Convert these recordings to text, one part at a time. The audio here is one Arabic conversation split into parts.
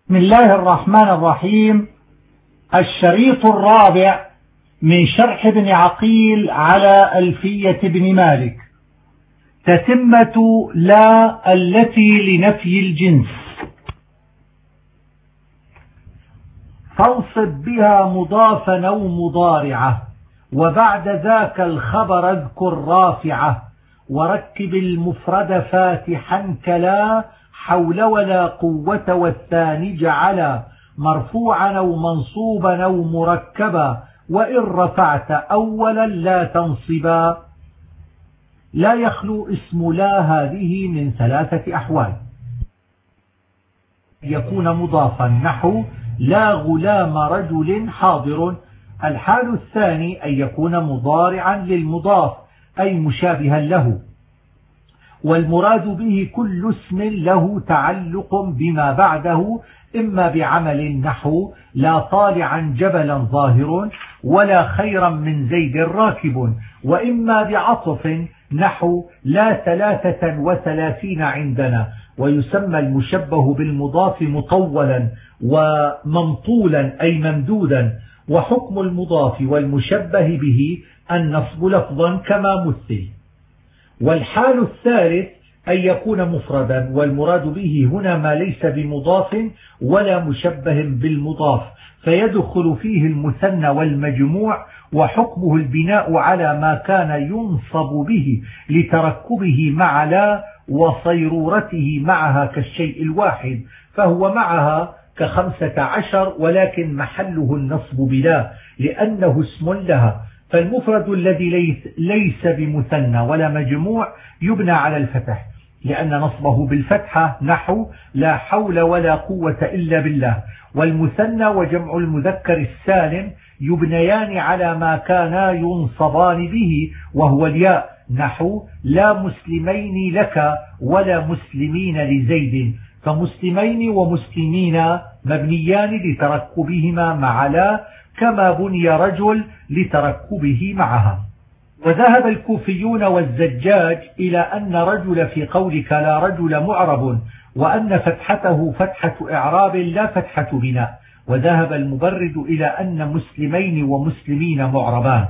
بسم الله الرحمن الرحيم. الشريط الرابع من شرح ابن عقيل على ألفية ابن مالك. تتمة لا التي لنفي الجنس. فانصب بها مضافا أو مضارعة، وبعد ذاك الخبر اذكر رافعة، وركب المفرد فاتحا كلا حول ولا قوة، والثاني جعلا مرفوعا أو منصوبا أو مركبا، وإن رفعت أولا لا تنصبا. لا يخلو اسم لا هذه من ثلاثة أحوال: يكون مضافا نحو لا غلام رجل حاضر. الحال الثاني أن يكون مضارعا للمضاف أي مشابها له، والمراد به كل اسم له تعلق بما بعده، إما بعمل نحو لا طالعا جبلا ظاهر ولا خيرا من زيد راكب، وإما بعطف نحو لا 33 عندنا. ويسمى المشبه بالمضاف مطولا وممطولا أي ممدودا. وحكم المضاف والمشبه به النصب لفظا كما مثل. والحال الثالث أن يكون مفردا، والمراد به هنا ما ليس بمضاف ولا مشبه بالمضاف، فيدخل فيه المثنى والمجموع، وحكمه البناء على ما كان ينصب به لتركبه مع لا وصيرورته معها كالشيء الواحد، فهو معها ك15، ولكن محله النصب بلا لأنه اسم لها. فالمفرد الذي ليس بمثنى ولا مجموع يبنى على الفتح، لأن نصبه بالفتحة نحو لا حول ولا قوة إلا بالله. والمثنى وجمع المذكر السالم يبنيان على ما كانا ينصبان به، وهو الياء نحو لا مسلمين لك ولا مسلمين لزيد، فمسلمين ومسلمين مبنيان لتركبهما مع لا، كما بني رجل لتركبه معها. وذهب الكوفيون والزجاج إلى أن رجل في قولك لا رجل معرب، وأن فتحته فتحة إعراب لا فتحة بناء. وذهب المبرد إلى أن مسلمين ومسلمين معربان.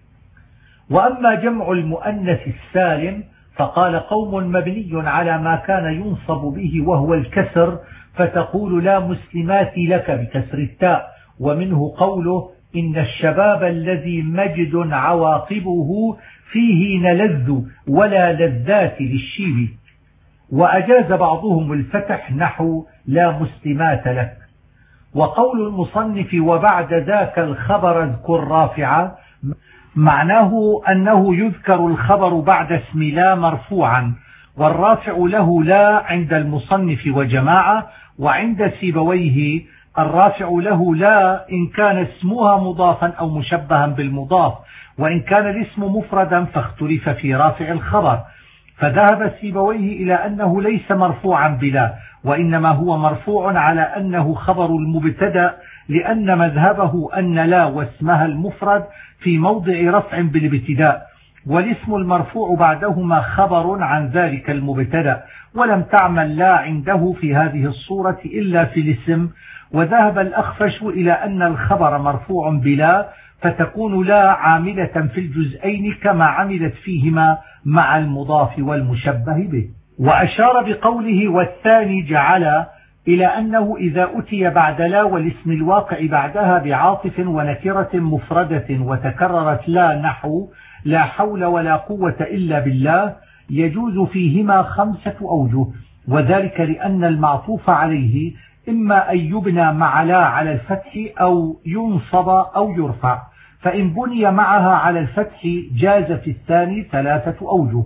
وأما جمع المؤنث السالم فقال قوم مبني على ما كان ينصب به وهو الكسر، فتقول لا مسلمات لك بكسر التاء. ومنه قوله إن الشباب الذي مجد عواقبه فيه نلذ ولا لذات للشيب. وأجاز بعضهم الفتح نحو لا مسلمات لك. وقول المصنف وبعد ذاك الخبر اذكر رافعة معناه أنه يذكر الخبر بعد اسم لا مرفوعا، والرافع له لا عند المصنف وجماعة. وعند سيبويه الرافع له لا إن كان اسمها مضافا أو مشبها بالمضاف، وإن كان الاسم مفردا فاختلف في رافع الخبر. فذهب سيبويه إلى أنه ليس مرفوعا بلا، وإنما هو مرفوع على أنه خبر المبتدأ، لأن مذهبه أن لا واسمها المفرد في موضع رفع بالابتداء، والاسم المرفوع بعدهما خبر عن ذلك المبتدأ، ولم تعمل لا عنده في هذه الصورة إلا في الاسم. وذهب الأخفش إلى أن الخبر مرفوع بلا، فتكون لا عاملة في الجزئين كما عملت فيهما مع المضاف والمشبه به. وأشار بقوله والثاني جعل إلى أنه إذا أتي بعد لا والاسم الواقع بعدها بعاطف ونكرة مفردة وتكررت لا نحو لا حول ولا قوة إلا بالله، يجوز فيهما 5 أوجه. وذلك لأن المعطوف عليه إما أن يبنى مع لا على الفتح أو ينصب أو يرفع، فإن بني معها على الفتح جاز في الثاني 3 أوجه.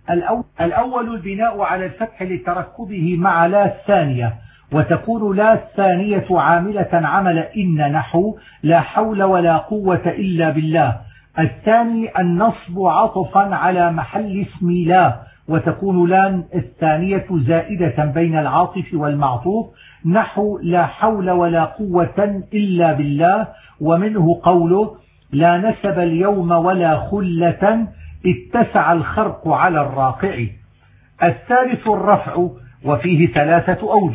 الأول البناء على الفتح لتركبه مع لا الثانية، وتكون لا الثانية عاملة عمل إن نحو لا حول ولا قوة إلا بالله. الثاني النصب عطفا على محل اسم لا، وتكون لا الثانية زائدة بين العاطف والمعطوف نحو لا حول ولا قوة إلا بالله. ومنه قوله لا نسب اليوم ولا خلة اتسع الخرق على الراقع. الثالث الرفع، وفيه 3 أوجه.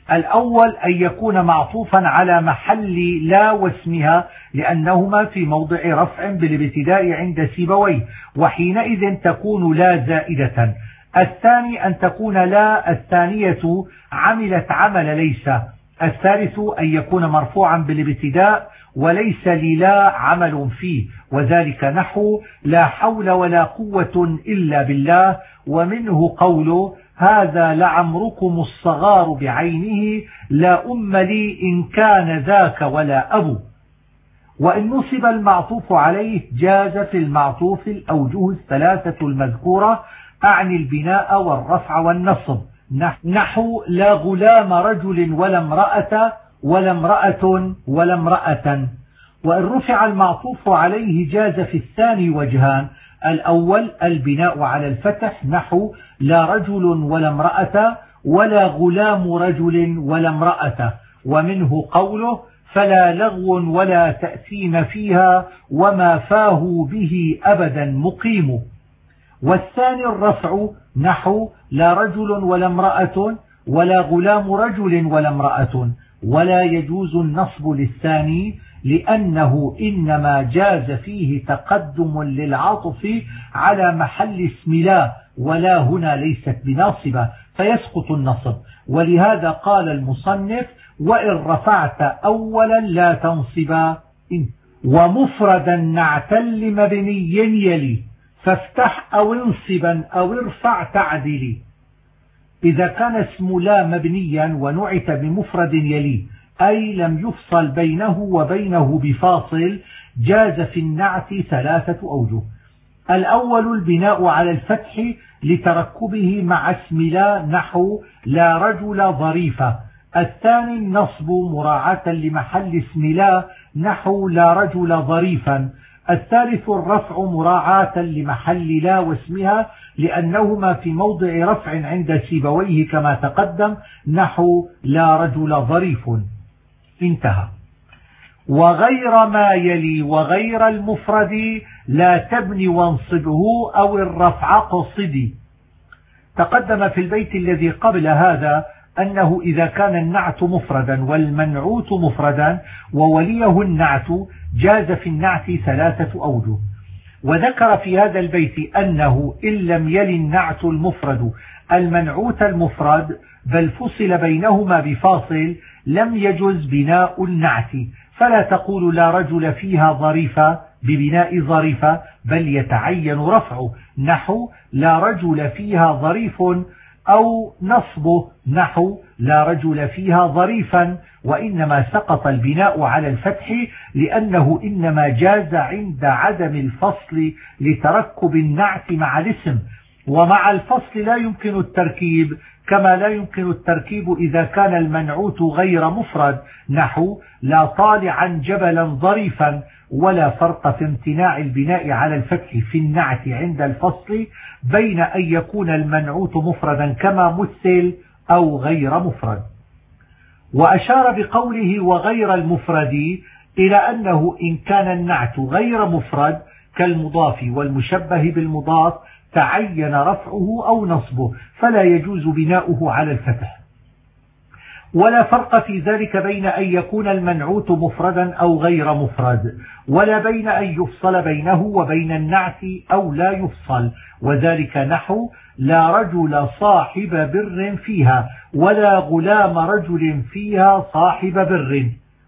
الأول أن يكون معطوفا على محل لا واسمها لأنهما في موضع رفع بالابتداء عند سيبويه، وحينئذ تكون لا زائدة. الثاني أن تكون لا الثانية عملت عمل ليس. الثالث أن يكون مرفوعا بالابتداء وليس للا عمل فيه، وذلك نحو لا حول ولا قوة إلا بالله، ومنه قوله هذا لعمركم الصغار بعينه لا أم لي إن كان ذاك ولا أبو. وإن نصب المعطوف عليه جاز في المعطوف الأوجه الثلاثة المذكورة، أعني البناء والرفع والنصب، نحو لا غلام رجل ولا امرأة ولا امرأة ولا امرأة. وإن رفع المعطوف عليه جاز في الثاني وجهان: الأول البناء على الفتح نحو لا رجل ولا امرأة ولا غلام رجل ولا امرأة، ومنه قوله فلا لغو ولا تأثيم فيها وما فاه به أبدا مقيم. والثاني الرفع نحو لا رجل ولا امرأة ولا غلام رجل ولا امرأة، ولا يجوز النصب للثاني لأنه إنما جاز فيه تقدم للعطف على محل اسم لا، ولا هنا ليست بناصبة فيسقط النصب. ولهذا قال المصنف وإن رفعت أولا لا تنصبا. ومفردا نعتا لمبني يلي فافتح أو انصبا أو ارفع تعدلي. إذا كان اسم لا مبنيا ونعت بمفرد يلي أي لم يفصل بينه وبينه بفاصل جاز في النعت ثلاثة أوجه: الأول البناء على الفتح لتركبه مع اسم لا نحو لا رجل ظريفة. الثاني النصب مراعاة لمحل اسم لا نحو لا رجل ظريفا. الثالث الرفع مراعاة لمحل لا واسمها لأنهما في موضع رفع عند سيبويه كما تقدم نحو لا رجل ظريف. انتهى. وغير ما يلي وغير المفرد لا تبني وانصبه أو الرفع قصدي. تقدم في البيت الذي قبل هذا أنه إذا كان النعت مفردا والمنعوت مفردا ووليه النعت جاز في النعت ثلاثة أوجه. وذكر في هذا البيت أنه إن لم يلي النعت المفرد المنعوت المفرد بل فصل بينهما بفاصل لم يجز بناء النعت، فلا تقول لا رجل فيها ظريفة ببناء ظريفة بل يتعين رفعه نحو لا رجل فيها ظريف، أو نصبه نحو لا رجل فيها ظريفا، وإنما سقط البناء على الفتح لأنه إنما جاز عند عدم الفصل لتركب النعت مع الاسم، ومع الفصل لا يمكن التركيب كما لا يمكن التركيب إذا كان المنعوت غير مفرد نحو لا طالعا جبلا ظريفا. ولا فرق في امتناع البناء على الفتح في النعت عند الفصل بين أن يكون المنعوت مفردا كما مثل أو غير مفرد. وأشار بقوله وغير المفرد إلى أنه إن كان النعت غير مفرد كالمضاف والمشبه بالمضاف تعين رفعه أو نصبه فلا يجوز بناؤه على الفتح. ولا فرق في ذلك بين أن يكون المنعوت مفردا أو غير مفرد، ولا بين أن يفصل بينه وبين النعت أو لا يفصل، وذلك نحو لا رجل صاحب بر فيها ولا غلام رجل فيها صاحب بر.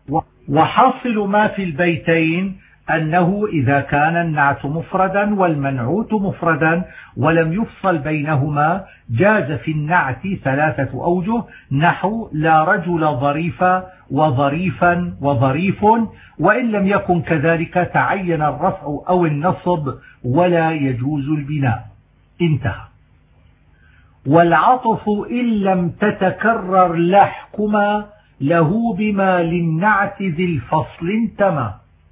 وحاصل ما في البيتين أنه إذا كان النعت مفردا والمنعوت مفردا ولم يفصل بينهما جاز في النعت ثلاثة أوجه نحو لا رجل ظريفا وظريفا وظريف، وإن لم يكن كذلك تعين الرفع أو النصب ولا يجوز البناء. انتهى. والعطف إن لم تتكرر لحكما له بما للنعت ذي الفصل انتمى.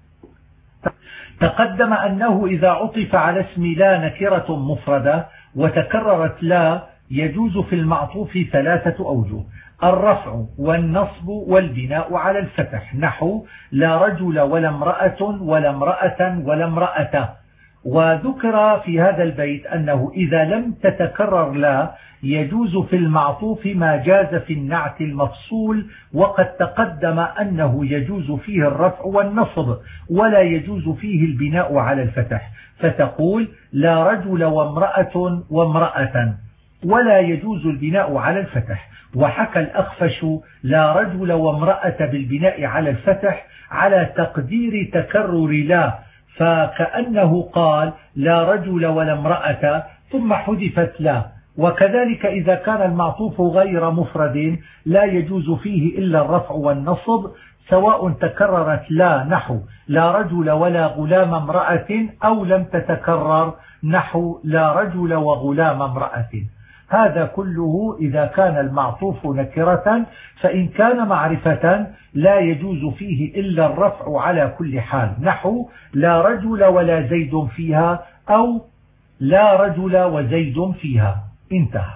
تقدم أنه إذا عطف على اسم لا نكرة مفردة وتكررت لا يجوز في المعطوف ثلاثة أوجه: الرفع والنصب والبناء على الفتح نحو لا رجل ولا امرأة ولا امرأة ولا امرأة. وذكر في هذا البيت أنه إذا لم تتكرر لا يجوز في المعطوف ما جاز في النعت المفصول، وقد تقدم أنه يجوز فيه الرفع والنصب ولا يجوز فيه البناء على الفتح، فتقول لا رجل وامرأة وامرأة، ولا يجوز البناء على الفتح. وحكى الأخفش لا رجل وامرأة بالبناء على الفتح على تقدير تكرر لا، فكأنه قال لا رجل ولا امرأة ثم حذفت لا. وكذلك إذا كان المعطوف غير مفرد لا يجوز فيه إلا الرفع والنصب، سواء تكررت لا نحو لا رجل ولا غلام امرأة أو لم تتكرر نحو لا رجل وغلام امرأة. هذا كله إذا كان المعطوف نكرة، فإن كان معرفة لا يجوز فيه إلا الرفع على كل حال، نحو لا رجل ولا زيد فيها أو لا رجل وزيد فيها. انتهى.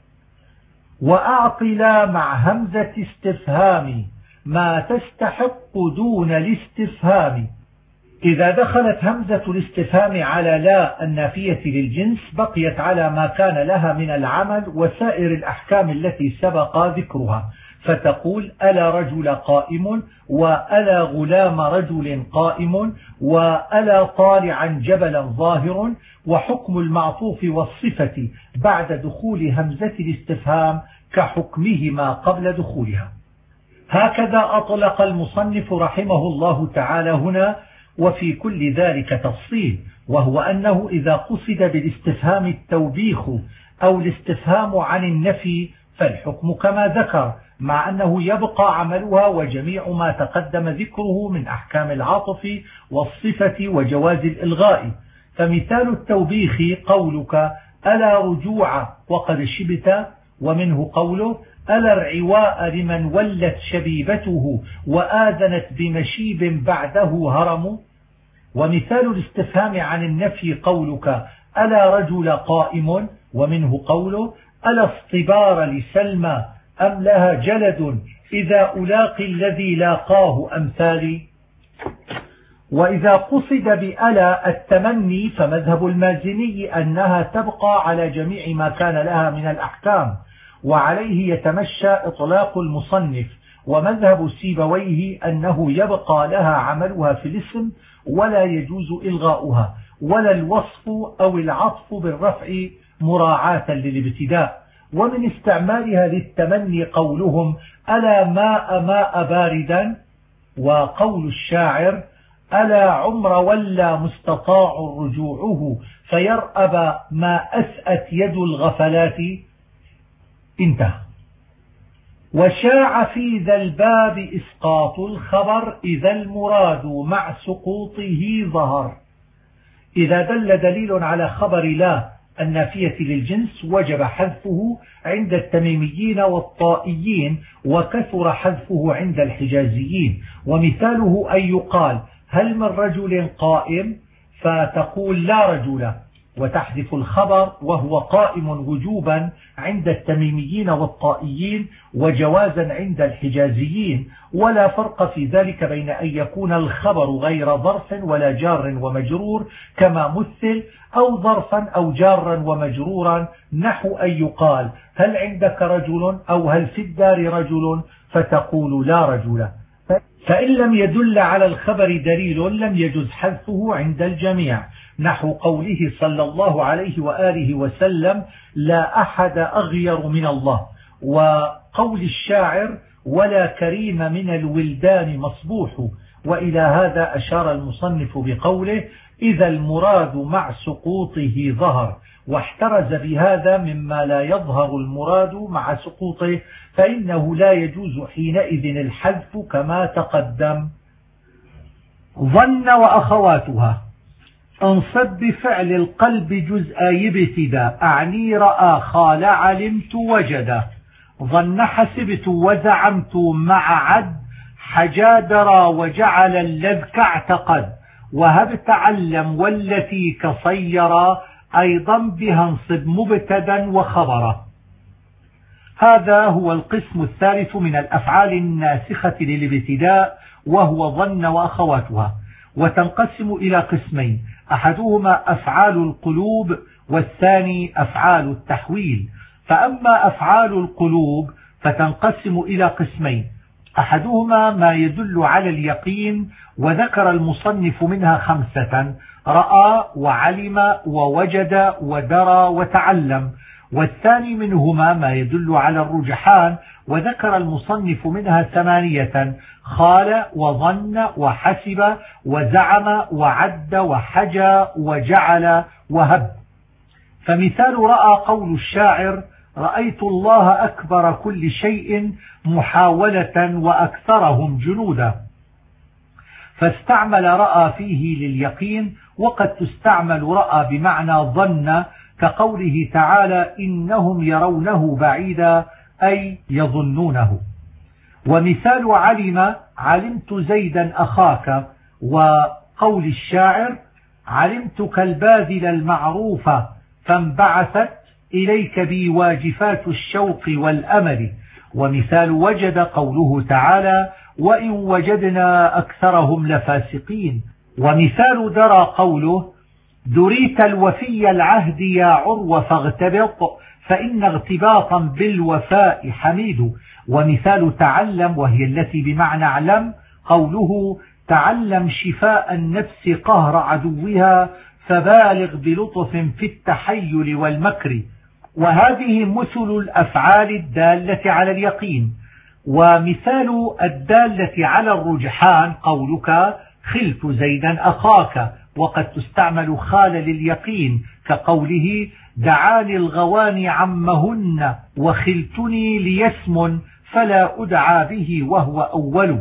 وأعطل مع همزة استفهام ما تستحق دون الاستفهام. إذا دخلت همزة الاستفهام على لا النافية للجنس بقيت على ما كان لها من العمل وسائر الأحكام التي سبق ذكرها، فتقول ألا رجل قائم، وألا غلام رجل قائم، وألا طالعا جبلا ظاهر. وحكم المعطوف والصفة بعد دخول همزة الاستفهام كحكمهما قبل دخولها. هكذا أطلق المصنف رحمه الله تعالى هنا، وفي كل ذلك تفصيل، وهو أنه إذا قصد بالاستفهام التوبيخ أو الاستفهام عن النفي فالحكم كما ذكر، مع أنه يبقى عملها وجميع ما تقدم ذكره من أحكام العطف والصفة وجواز الإلغاء. فمثال التوبيخ قولك ألا رجوع وقد شبت، ومنه قوله ألا العواء لمن ولت شبيبته وآذنت بمشيب بعده هرم. ومثال الاستفهام عن النفي قولك ألا رجل قائم، ومنه قوله ألا اصطبار لسلمى أم لها جلد إذا ألاقي الذي لاقاه أمثالي. وإذا قصد بألا التمني فمذهب المازني أنها تبقى على جميع ما كان لها من الأحكام، وعليه يتمشى إطلاق المصنف. ومذهب سيبويه أنه يبقى لها عملها في الاسم ولا يجوز إلغاؤها، ولا الوصف أو العطف بالرفع مراعاة للابتداء. ومن استعمالها للتمني قولهم ألا ماء باردا، وقول الشاعر ألا عمر ولا مستطاع رجوعه فيرأب ما أسأت يد الغفلات. انتهى. وشاع في ذا الباب إسقاط الخبر إذا المراد مع سقوطه ظهر. إذا دل دليل على خبر لا النافية للجنس وجب حذفه عند التميميين والطائيين، وكثر حذفه عند الحجازيين. ومثاله أن يقال هل من رجل قائم، فتقول لا رجل وتحذف الخبر وهو قائم وجوبا عند التميميين والطائيين، وجوازا عند الحجازيين. ولا فرق في ذلك بين أن يكون الخبر غير ظرف ولا جار ومجرور كما مثل، أو ظرفا أو جارا ومجرورا، نحو أن يقال هل عندك رجل أو هل في الدار رجل، فتقول لا رجل. فإن لم يدل على الخبر دليل لم يجز حذفه عند الجميع، نحو قوله صلى الله عليه وآله وسلم لا أحد أغير من الله، وقول الشاعر ولا كريم من الولدان مصبوح. وإلى هذا أشار المصنف بقوله إذا المراد مع سقوطه ظهر، واحترز بهذا مما لا يظهر المراد مع سقوطه، فإنه لا يجوز حينئذ الحذف كما تقدم. ظن وأخواتها. انصب بفعل القلب جزء ابتداء، أعني رأى خال علمت وجد، ظن حسبت وزعمت مع عد، حجادر وجعل اللذك اعتقد، وهب تعلم والتي كصيرا، أيضا بها انصب مبتدا وخبرا. هذا هو القسم الثالث من الأفعال الناسخة للابتداء، وهو ظن وأخواتها. وتنقسم إلى قسمين: أحدهما أفعال القلوب والثاني أفعال التحويل. فأما أفعال القلوب فتنقسم إلى قسمين: أحدهما ما يدل على اليقين، وذكر المصنف منها 5: رأى وعلم ووجد ودرى وتعلم. والثاني منهما ما يدل على الرجحان، وذكر المصنف منها 8: خال وظن وحسب وزعم وعد وحجى وجعل وهب. فمثال رأى قول الشاعر: رأيت الله أكبر كل شيء محاولة وأكثرهم جنودا. فاستعمل رأى فيه لليقين، وقد تستعمل رأى بمعنى ظن، كقوله تعالى: إنهم يرونه بعيدا، أي يظنونه. ومثال علم: علمت زيدا أخاك. وقول الشاعر: علمتك الباذل المعروف فانبعثت إليك بي واجفات الشوق والأمل. ومثال وجد قوله تعالى: وإن وجدنا أكثرهم لفاسقين. ومثال درى قوله: دريت الوفي العهد يا عروة فاغتبط، فإن اغتباطا بالوفاء حميد. ومثال تعلم، وهي التي بمعنى اعلم، قوله: تعلم شفاء النفس قهر عدوها، فبالغ بلطف في التحيل والمكر. وهذه مثل الأفعال الدالة على اليقين. ومثال الدالة على الرجحان قولك: خلت زيدا أخاك. وقد تستعمل خال لليقين، كقوله: دعاني الغواني عمهن وخلتني ليسم فلا أدعى به وهو أول.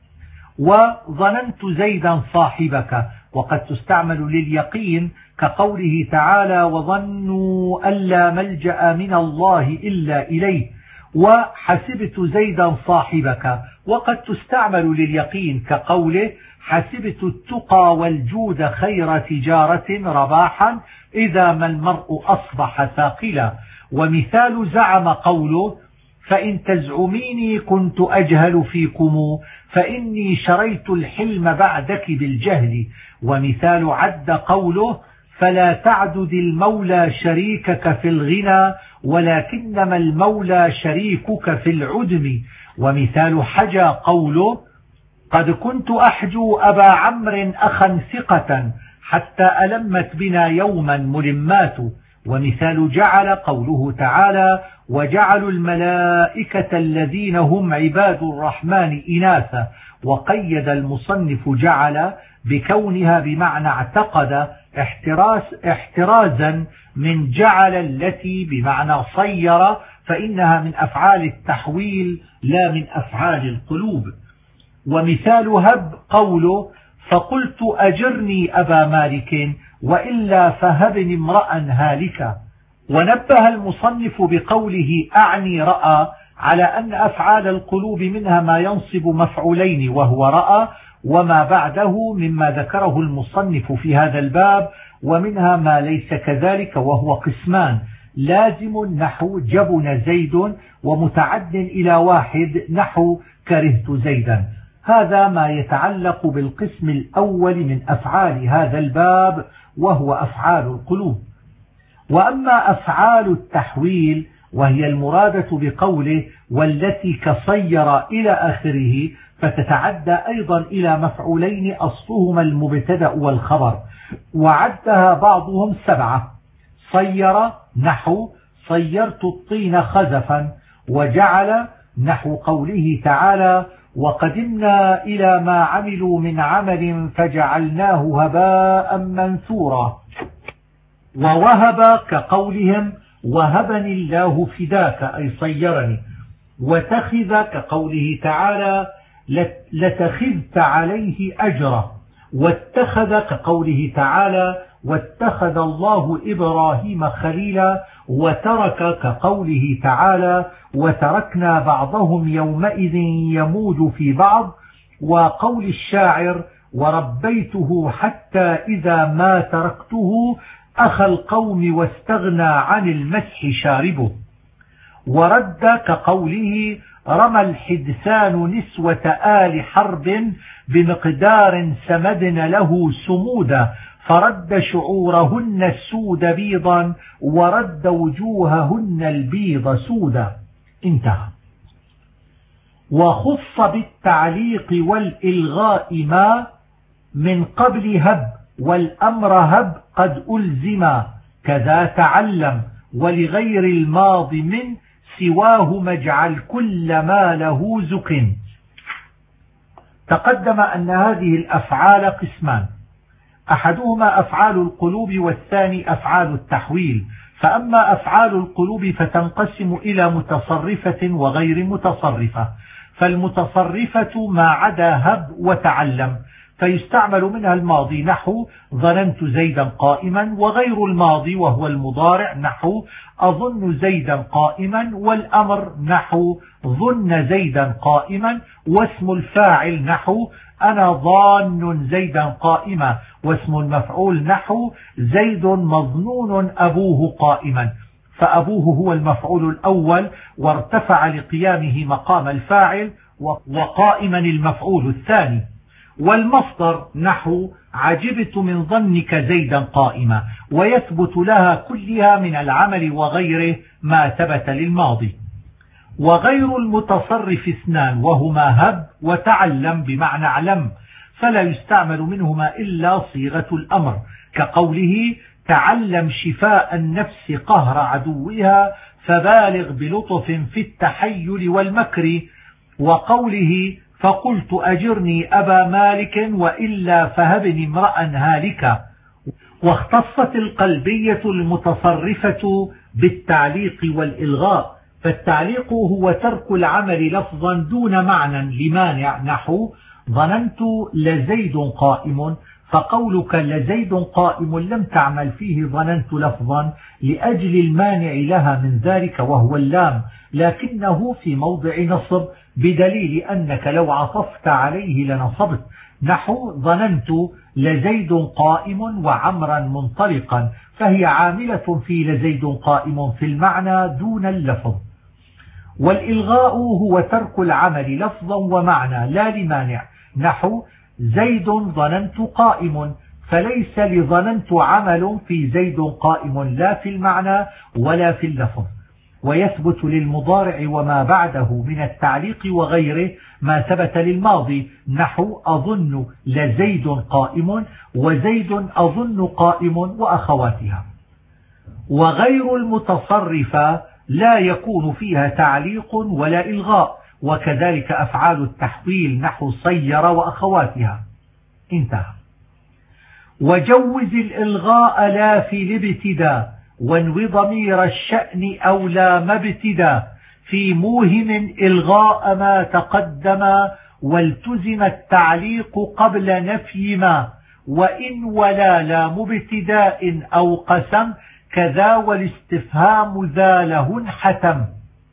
وظننت زيدا صاحبك. وقد تستعمل لليقين، كقوله تعالى: وظنوا أن لا ملجأ من الله إلا إليه. وحسبت زيدا صاحبك. وقد تستعمل لليقين، كقوله: حسبت التقى والجود خير تجارة رباحا، إذا ما المرء أصبح ثاقلا. ومثال زعم قوله: فإن تزعميني كنت أجهل فيكم، فإني شريت الحلم بعدك بالجهل. ومثال عد قوله: فلا تعدد المولى شريكك في الغنى، ولكنما المولى شريكك في العدم. ومثال حجى قوله: قد كنت أحجو أبا عمرو أخا ثقة، حتى ألمت بنا يوما ملمات. ومثال جعل قوله تعالى: وجعلوا الملائكة الذين هم عباد الرحمن إناثا. وقيد المصنف جعل بكونها بمعنى اعتقد، احترازا من جعل التي بمعنى صير، فإنها من أفعال التحويل لا من أفعال القلوب. ومثال هب قوله: فقلت أجرني أبا مالك، وإلا فهبني امرأ هالكا. ونبه المصنف بقوله: أعني رأى، على أن أفعال القلوب منها ما ينصب مفعولين وهو رأى، وما بعده مما ذكره المصنف في هذا الباب، ومنها ما ليس كذلك وهو قسمان: لازم نحو جبن زيد، ومتعد إلى واحد نحو كرهت زيدا. هذا ما يتعلق بالقسم الأول من أفعال هذا الباب، وهو أفعال القلوب. وأما أفعال التحويل وهي المرادة بقوله: والتي كصير إلى آخره، فتتعدى أيضا إلى مفعولين أصلهما المبتدأ والخبر، وعدها بعضهم 7: صير نحو صيرت الطين خزفا، وجعل نحو قوله تعالى: وقدمنا إلى ما عملوا من عمل فجعلناه هباء منثورا، ووهب كقولهم: وهبني الله فداك، أي صيرني. وتخذ كقوله تعالى: لتخذت عليه أجرا. واتخذ كقوله تعالى: واتخذ الله إبراهيم خليلا. وترك كقوله تعالى: وتركنا بعضهم يومئذ يموج في بعض. وقول الشاعر: وربيته حتى إذا ما تركته أخى القوم واستغنى عن المسح شاربه. ورد كقوله: رمى الحدثان نسوة آل حرب بمقدار سمدن له سمودا فرد شعورهن السود بيضا ورد وجوههن البيض سودا. انتهى. وخص بالتعليق والإلغاء ما من قبل هب والأمر هب قد ألزما كذا تعلم ولغير الماضي من سواه مجعل كل ما له زك. تقدم أن هذه الأفعال قسمان، أحدهما أفعال القلوب والثاني أفعال التحويل. فأما أفعال القلوب فتنقسم إلى متصرفة وغير متصرفة. فالمتصرفة ما عدا هب وتعلم، فيستعمل منها الماضي نحو ظننت زيدا قائما، وغير الماضي وهو المضارع نحو أظن زيدا قائما، والأمر نحو ظن زيدا قائما، واسم الفاعل نحو أنا ظان زيدا قائما، واسم المفعول نحو زيد مظنون أبوه قائما، فأبوه هو المفعول الأول وارتفع لقيامه مقام الفاعل، وقائما المفعول الثاني. والمصدر نحو عجبت من ظنك زيدا قائما، ويثبت لها كلها من العمل وغيره ما ثبت للماضي. وغير المتصرف اثنان وهما هب وتعلم بمعنى علم، فلا يستعمل منهما إلا صيغة الأمر كقوله تعلم شفاء النفس قهر عدوها فبالغ بلطف في التحيل والمكر، وقوله فقلت أجرني أبا مالك وإلا فهبني امرأ هالكا. واختصت القلبية المتصرفة بالتعليق والإلغاء، فالتعليق هو ترك العمل لفظا دون معنى لمانع نحو ظننت لزيد قائم، فقولك لزيد قائم لم تعمل فيه ظننت لفظا لأجل المانع لها من ذلك وهو اللام، لكنه في موضع نصب بدليل أنك لو عطفت عليه لنصبت نحو ظننت لزيد قائم وعمرا منطلقا، فهي عاملة في لزيد قائم في المعنى دون اللفظ. والإلغاء هو ترك العمل لفظا ومعنى لا لمانع نحو زيد ظننت قائم، فليس لظننت عمل في زيد قائم لا في المعنى ولا في اللفظ. ويثبت للمضارع وما بعده من التعليق وغيره ما ثبت للماضي نحو أظن لزيد قائم وزيد أظن قائم وأخواتها. وغير المتصرفة لا يكون فيها تعليق ولا إلغاء، وكذلك أفعال التحويل نحو صير وأخواتها. انتهى. وجوز الإلغاء لا في الابتداء وانو ضمير الشأن أو لا مبتدا في موهم إلغاء ما تقدم والتزم التعليق قبل نفي ما وإن ولا لا مبتداء أو قسم كذا والاستفهام ذا له حتم.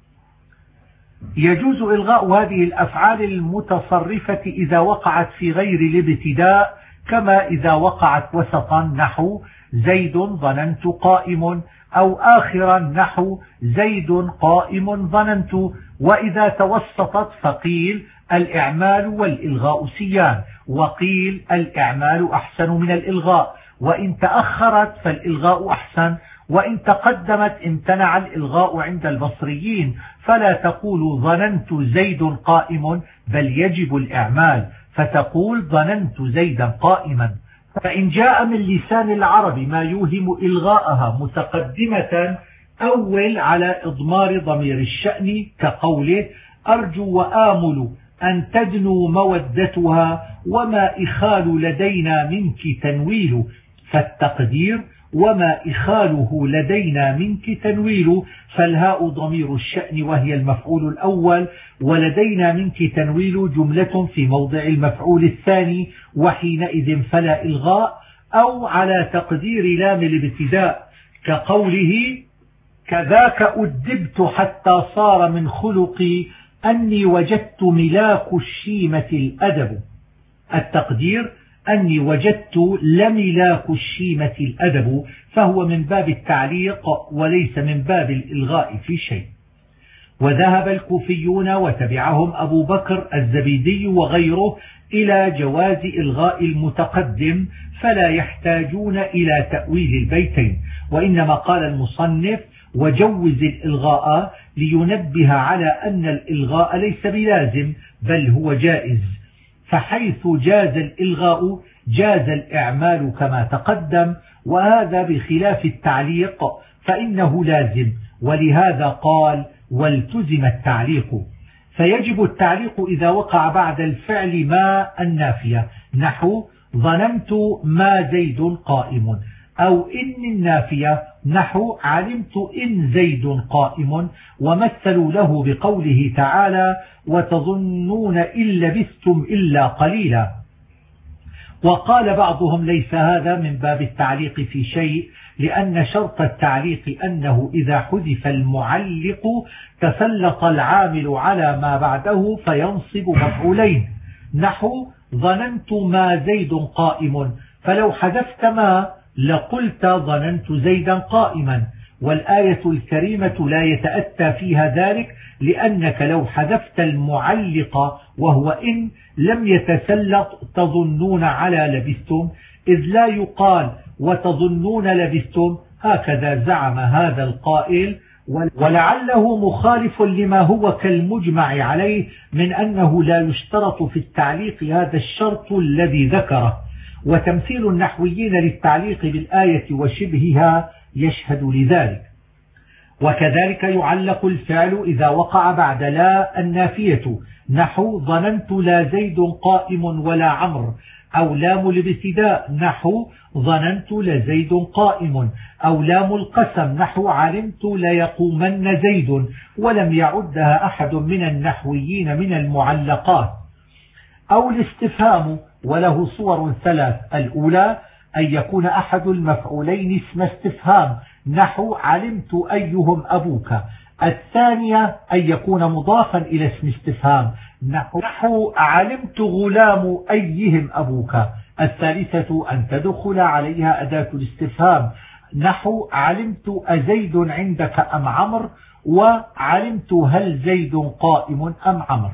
يجوز إلغاء هذه الأفعال المتصرفة إذا وقعت في غير الابتداء كما إذا وقعت وسطا نحو زيد ظننت قائم أو آخرا نحو زيد قائم ظننت. وإذا توسطت فقيل الإعمال والإلغاء سيان، وقيل الإعمال أحسن من الإلغاء، وإن تأخرت فالإلغاء أحسن، وإن تقدمت امتنع الإلغاء عند البصريين، فلا تقول ظننت زيد قائم بل يجب الإعمال، فتقول ظننت زيدا قائما. فإن جاء من لسان العرب ما يوهم إلغاءها متقدمة أول على إضمار ضمير الشأن كقوله أرجو وآمل أن تدنو مودتها وما إخال لدينا منك تنويل، فالتقدير وما إخاله لدينا منك تنويل، فالهاء ضمير الشأن وهي المفعول الأول، ولدينا منك تنويل جملة في موضع المفعول الثاني، وحينئذ فلا إلغاء. أو على تقدير لام الابتداء كقوله كذاك أدبت حتى صار من خلقي أني وجدت ملاك الشيمة الأدب، التقدير أني وجدت لملاك الشيمة الأدب، فهو من باب التعليق وليس من باب الإلغاء في شيء. وذهب الكوفيون وتبعهم أبو بكر الزبيدي وغيره إلى جواز إلغاء المتقدم، فلا يحتاجون إلى تأويل البيتين، وإنما قال المصنف وجوز الإلغاء لينبه على أن الإلغاء ليس بلازم بل هو جائز، فحيث جاز الإلغاء جاز الإعمال كما تقدم، وهذا بخلاف التعليق فإنه لازم، ولهذا قال والتزم التعليق. فيجب التعليق إذا وقع بعد الفعل ما النافية، نحو ظننت ما زيد قائم، أو إن النافية نحو علمت إن زيد قائم، ومثلوا له بقوله تعالى وتظنون إن لبثتم إلا قليلا. وقال بعضهم ليس هذا من باب التعليق في شيء، لأن شرط التعليق أنه إذا حذف المعلق تسلط العامل على ما بعده فينصب مفعولين، نحو ظننت ما زيد قائم، فلو حذفت ما لقلت ظننت زيدا قائما، والآية الكريمة لا يتأتى فيها ذلك، لأنك لو حذفت المعلق وهو إن لم يتسلط تظنون على لبثتم، إذ لا يقال وتظنون لبثتم هكذا زعم هذا القائل، ولعله مخالف لما هو كالمجمع عليه من أنه لا يشترط في التعليق هذا الشرط الذي ذكره. وتمثيل النحويين للتعليق بالآية وشبهها يشهد لذلك. وكذلك يعلق الفعل إذا وقع بعد لا النافية، نحو ظننت لا زيد قائم ولا عمرو، أو لام الابتداء نحو ظننت لزيد قائم، أو لام القسم نحو علمت ليقومن زيد، ولم يعدها أحد من النحويين من المعلقات. أو الاستفهام وله صور ثلاث، الأولى أن يكون أحد المفعولين اسم استفهام نحو علمت أيهم أبوك، الثانية أن يكون مضافا إلى اسم استفهام نحو علمت غلام أيهم أبوك، الثالثة أن تدخل عليها أداة الاستفهام نحو علمت أزيد عندك أم عمرو، وعلمت هل زيد قائم أم عمرو.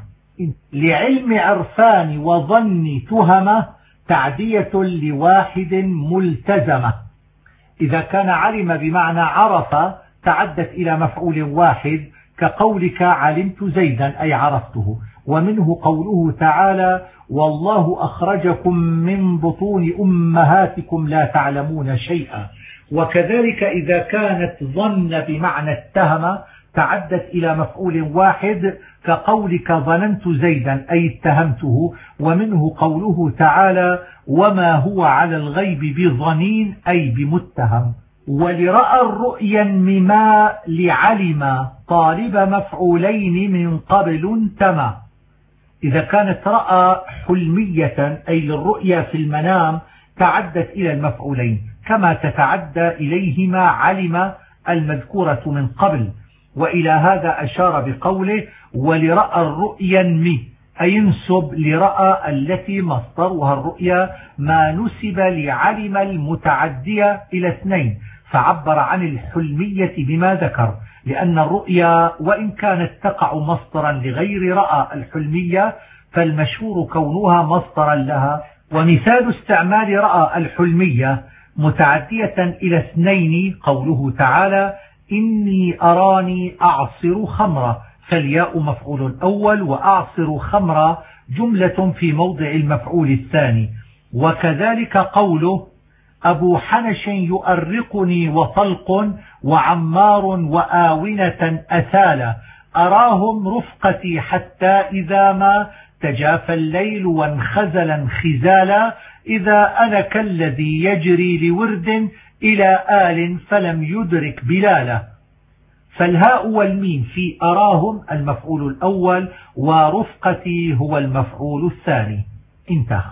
لعلم عرفان وظن تهمة تعدية لواحد ملتزمة، إذا كان علم بمعنى عرف تعدت إلى مفعول واحد، كقولك علمت زيدا أي عرفته، ومنه قوله تعالى والله أخرجكم من بطون أمهاتكم لا تعلمون شيئا. وكذلك إذا كانت ظن بمعنى اتهم تعدت إلى مفعول واحد، كقولك ظننت زيدا أي اتهمته، ومنه قوله تعالى وما هو على الغيب بظنين أي بمتهم. ولرأى الرؤيا مما لعلم طالب مفعولين من قبل انتمى، إذا كانت رأى حلمية أي للرؤيا في المنام تعدت إلى المفعولين، كما تتعدى إليهما علم المذكورة من قبل. وإلى هذا أشار بقوله ولرأى الرؤيا أي انسب لرأى التي مصدرها الرؤيا ما نسب لعلم المتعدية إلى اثنين، فعبر عن الحلمية بما ذكر، لأن الرؤيا وإن كانت تقع مصدرا لغير رأى الحلمية فالمشهور كونها مصدرا لها. ومثال استعمال رأى الحلمية متعدية إلى اثنين قوله تعالى إني أراني أعصر خمرا، فالياء مفعول أول وأعصر خمرا جملة في موضع المفعول الثاني. وكذلك قوله أبو حنش يؤرقني وطلق وعمار وآونة أثالا، أراهم رفقتي حتى إذا ما تجافى الليل وانخزل انخزالا، إذا أنا كالذي يجري لورد إلى آل فلم يدرك بلالا. فالهاء والميم في أراهم المفعول الأول، ورفقتي هو المفعول الثاني. انتهى.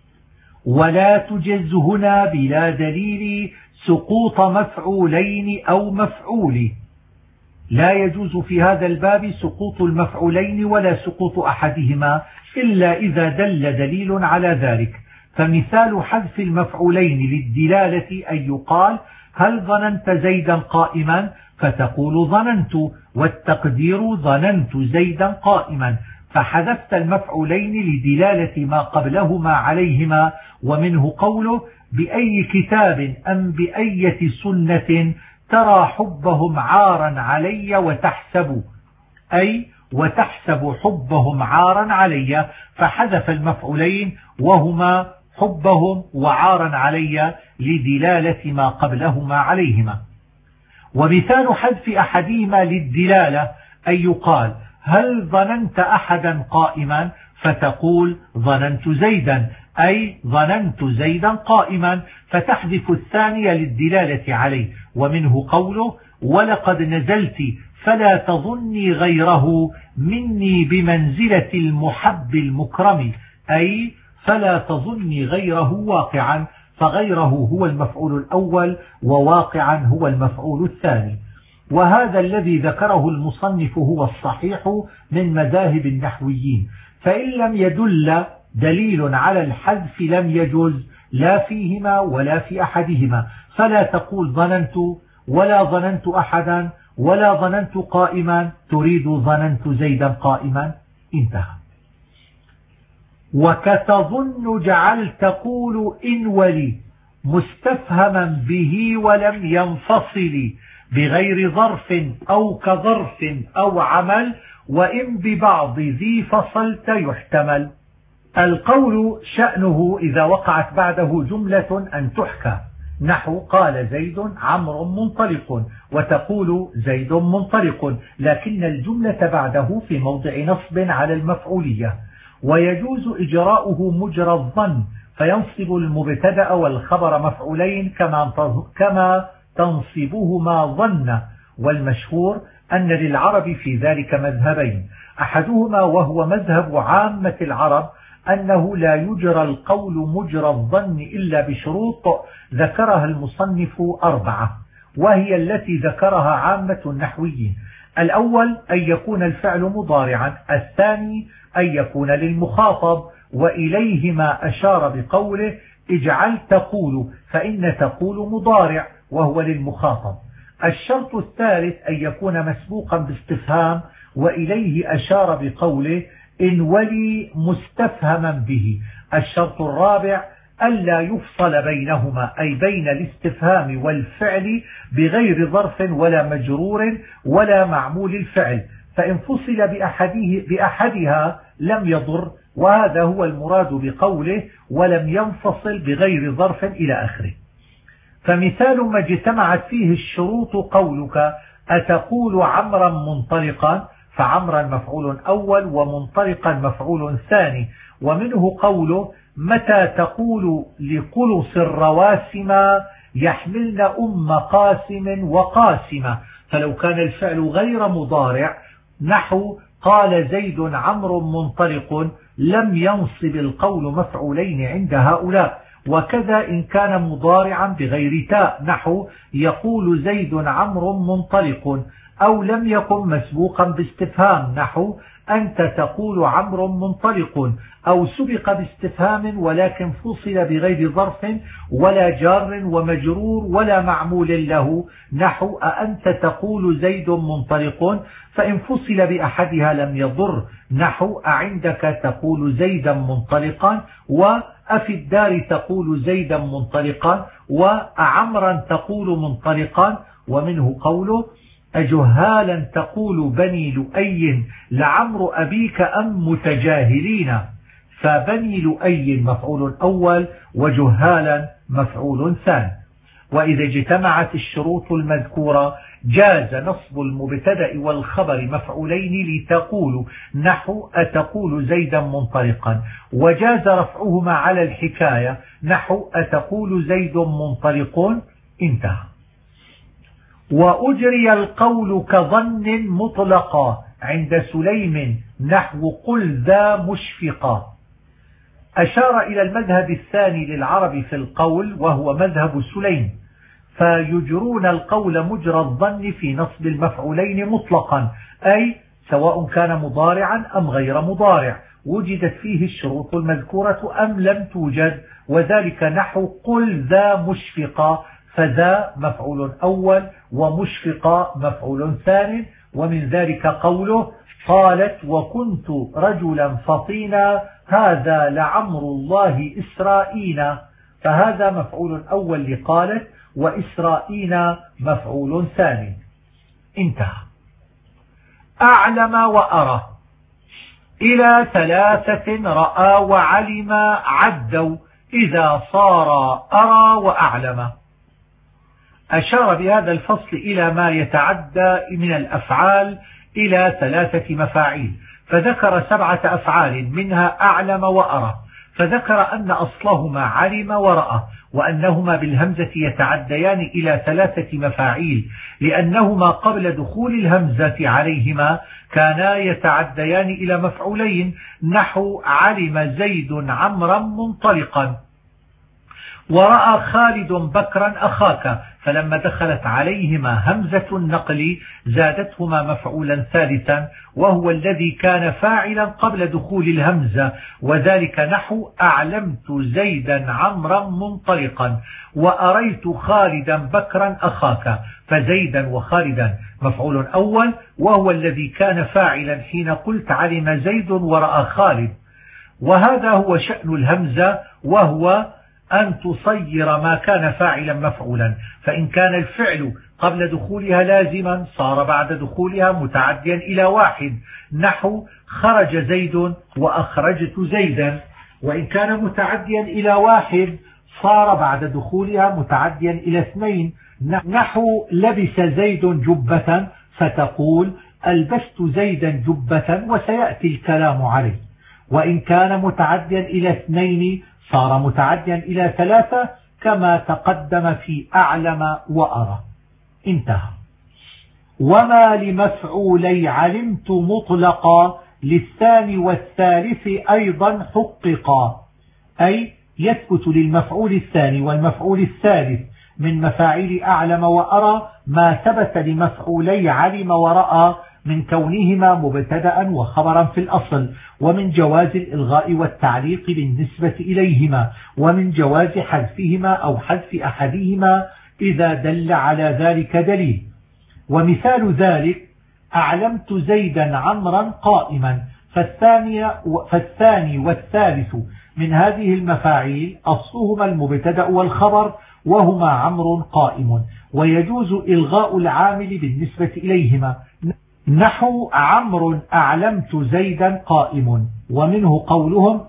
ولا تجز هنا بلا دليل سقوط مفعولين أو مفعول، لا يجوز في هذا الباب سقوط المفعولين ولا سقوط أحدهما إلا إذا دل دليل على ذلك. فمثال حذف المفعولين للدلالة أن يقال هل ظننت زيدا قائما؟ فتقول ظننت، والتقدير ظننت زيدا قائما، فحذفت المفعولين لدلالة ما قبلهما عليهما. ومنه قوله بأي كتاب أم بأية سنة ترى حبهم عارا علي وتحسب، أي وتحسب حبهم عارا علي، فحذف المفعولين وهما حبهم وعارا علي لدلالة ما قبلهما عليهما. ومثال حذف أحدهما للدلالة أن يقال هل ظننت أحدا قائما؟ فتقول ظننت زيدا، أي ظننت زيدا قائما، فتحذف الثانية للدلالة عليه. ومنه قوله ولقد نزلت فلا تظني غيره مني بمنزلة المحب المكرم، أي فلا تظني غيره واقعا، فغيره هو المفعول الأول وواقعا هو المفعول الثاني. وهذا الذي ذكره المصنف هو الصحيح من مذاهب النحويين، فإن لم يدل دليل على الحذف لم يجوز لا فيهما ولا في أحدهما، فلا تقول ظننت ولا ظننت أحدا ولا ظننت قائما، تريد ظننت زيدا قائما. انتهى. وكتظن جعل تقول إن ولي مستفهما به ولم ينفصل بغير ظرف أو كظرف أو عمل، وإن ببعض ذي فصلت يحتمل. القول شأنه إذا وقعت بعده جملة أن تحكى، نحو قال زيد عمرو منطلق، وتقول زيد منطلق، لكن الجملة بعده في موضع نصب على المفعولية. ويجوز إجراؤه مجرى الظن، فينصب المبتدأ والخبر مفعولين كما تنصبهما ظن. والمشهور أن للعرب في ذلك مذهبين، أحدهما وهو مذهب عامة العرب أنه لا يجرى القول مجرى الظن إلا بشروط ذكرها المصنف 4، وهي التي ذكرها عامة النحويين. الأول أن يكون الفعل مضارعا، الثاني أن يكون للمخاطب، وإليهما أشار بقوله اجعل تقول، فإن تقول مضارع وهو للمخاطب. الشرط الثالث أن يكون مسبوقا باستفهام، وإليه أشار بقوله إن ولي مستفهما به. الشرط الرابع ألا يفصل بينهما، أي بين الاستفهام والفعل بغير ظرف ولا مجرور ولا معمول الفعل، فإن فصل بأحدها لم يضر، وهذا هو المراد بقوله ولم ينفصل بغير ظرف إلى آخره. فمثال ما اجتمعت فيه الشروط قولك أتقول عمرا منطلقا، فعمرا مفعول أول ومنطلقا مفعول ثاني. ومنه قوله متى تقول لقلص الرواسم يحملن أم قاسم وقاسمة، فلو كان الفعل غير مضارع نحو قال زيد عمرو منطلق لم ينصب القول مفعولين عند هؤلاء. وكذا إن كان مضارعا بغير تاء نحو يقول زيد عمرو منطلق، أو لم يكن مسبوقا باستفهام نحو أنت تقول عمرو منطلق، أو سبق باستفهام ولكن فصل بغير ظرف ولا جار ومجرور ولا معمول له نحو أأنت تقول زيد منطلق، فإن فصل بأحدها لم يضر نحو أعندك تقول زيدا منطلقا، وأفي الدار تقول زيدا منطلقا، وأعمرا تقول منطلقا. ومنه قوله أجهالا تقول بني لؤي لعمر أبيك أم متجاهلين، فبني لؤي مفعول أول وجهالا مفعول ثاني. وإذا اجتمعت الشروط المذكورة جاز نصب المبتدأ والخبر مفعولين لتقول نحو أتقول زيدا منطلقا، وجاز رفعهما على الحكاية نحو أتقول زيد منطلق. انتهى. وأجري القول كظن مطلقا عند سليم نحو قل ذا مشفقا. أشار إلى المذهب الثاني للعرب في القول وهو مذهب سليم، فيجرون القول مجرى الظن في نصب المفعولين مطلقا، أي سواء كان مضارعا أم غير مضارع، وجدت فيه الشروط المذكورة أم لم توجد، وذلك نحو قل ذا مشفقا، فذا مفعول أول، ومشفقة مفعول ثاني. ومن ذلك قوله قالت وكنت رجلا فطينا هذا لعمر الله إسرائيل، فهذا مفعول أول لقالت، وإسرائيل مفعول ثاني. انتهى. أعلم وأرى إلى 3 رأى وعلم عدوا إذا صار أرى وأعلم. أشار بهذا الفصل إلى ما يتعدى من الأفعال إلى 3 مفاعيل، فذكر 7 أفعال منها أعلم وأرى، فذكر أن أصلهما علم ورأى، وأنهما بالهمزة يتعديان إلى 3 مفاعيل، لأنهما قبل دخول الهمزة عليهما كانا يتعديان إلى مفعولين، نحو علم زيد عمرا منطلقا، ورأى خالد بكرا أخاك، فلما دخلت عليهما همزة النقل زادتهما مفعولا ثالثا، وهو الذي كان فاعلا قبل دخول الهمزة، وذلك نحو أعلمت زيدا عمرا منطلقا، وأريت خالدا بكرا أخاك، فزيدا وخالدا مفعول أول، وهو الذي كان فاعلا حين قلت علم زيد ورأى خالد. وهذا هو شأن الهمزة، وهو أن تصير ما كان فاعلا مفعولا، فإن كان الفعل قبل دخولها لازما صار بعد دخولها متعديا إلى 1، نحو خرج زيد وأخرجت زيدا، وإن كان متعديا إلى 1 صار بعد دخولها متعديا إلى 2، نحو لبس زيد جبة، فتقول ألبست زيدا جبة، وسيأتي الكلام عليه. وإن كان متعديا إلى 2 صار متعديا إلى 3 كما تقدم في أعلم وأرى. انتهى. وما لمفعولي علمت مطلقا للثاني والثالث أيضا حققا، أي يثبت للمفعول الثاني والمفعول الثالث من مفاعيل أعلم وأرى ما ثبت لمفعولي علم ورأى من كونهما مبتدأ وخبرا في الأصل، ومن جواز الإلغاء والتعليق بالنسبة إليهما، ومن جواز حذفهما أو حذف أحدهما إذا دل على ذلك دليل. ومثال ذلك أعلمت زيدا عمرا قائما، فالثاني والثالث من هذه المفاعيل أصلهما المبتدأ والخبر، وهما عمرو قائم، ويجوز إلغاء العامل بالنسبة إليهما، نحو عمرو أعلمت زيدا قائم. ومنه قولهم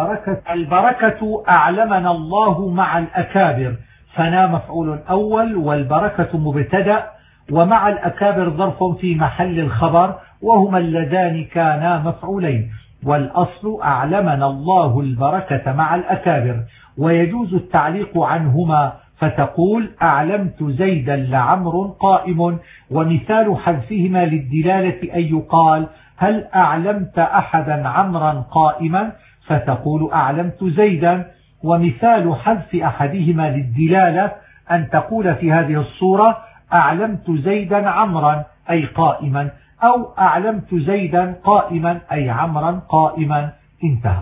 البركة أعلمنا الله مع الأكابر، فنا مفعول أول والبركة مبتدأ، ومع الأكابر ظرف في محل الخبر، وهما اللذان كانا مفعولين، والأصل أعلمنا الله البركة مع الأكابر. ويجوز التعليق عنهما، فتقول أعلمت زيدا لعمر قائم. ومثال حذفهما للدلالة أن يقال هل أعلمت أحدا عمرا قائما، فتقول أعلمت زيدا. ومثال حذف أحدهما للدلالة أن تقول في هذه الصورة أعلمت زيدا عمرا أي قائما، أو أعلمت زيدا قائما أي عمرا قائما. انتهى.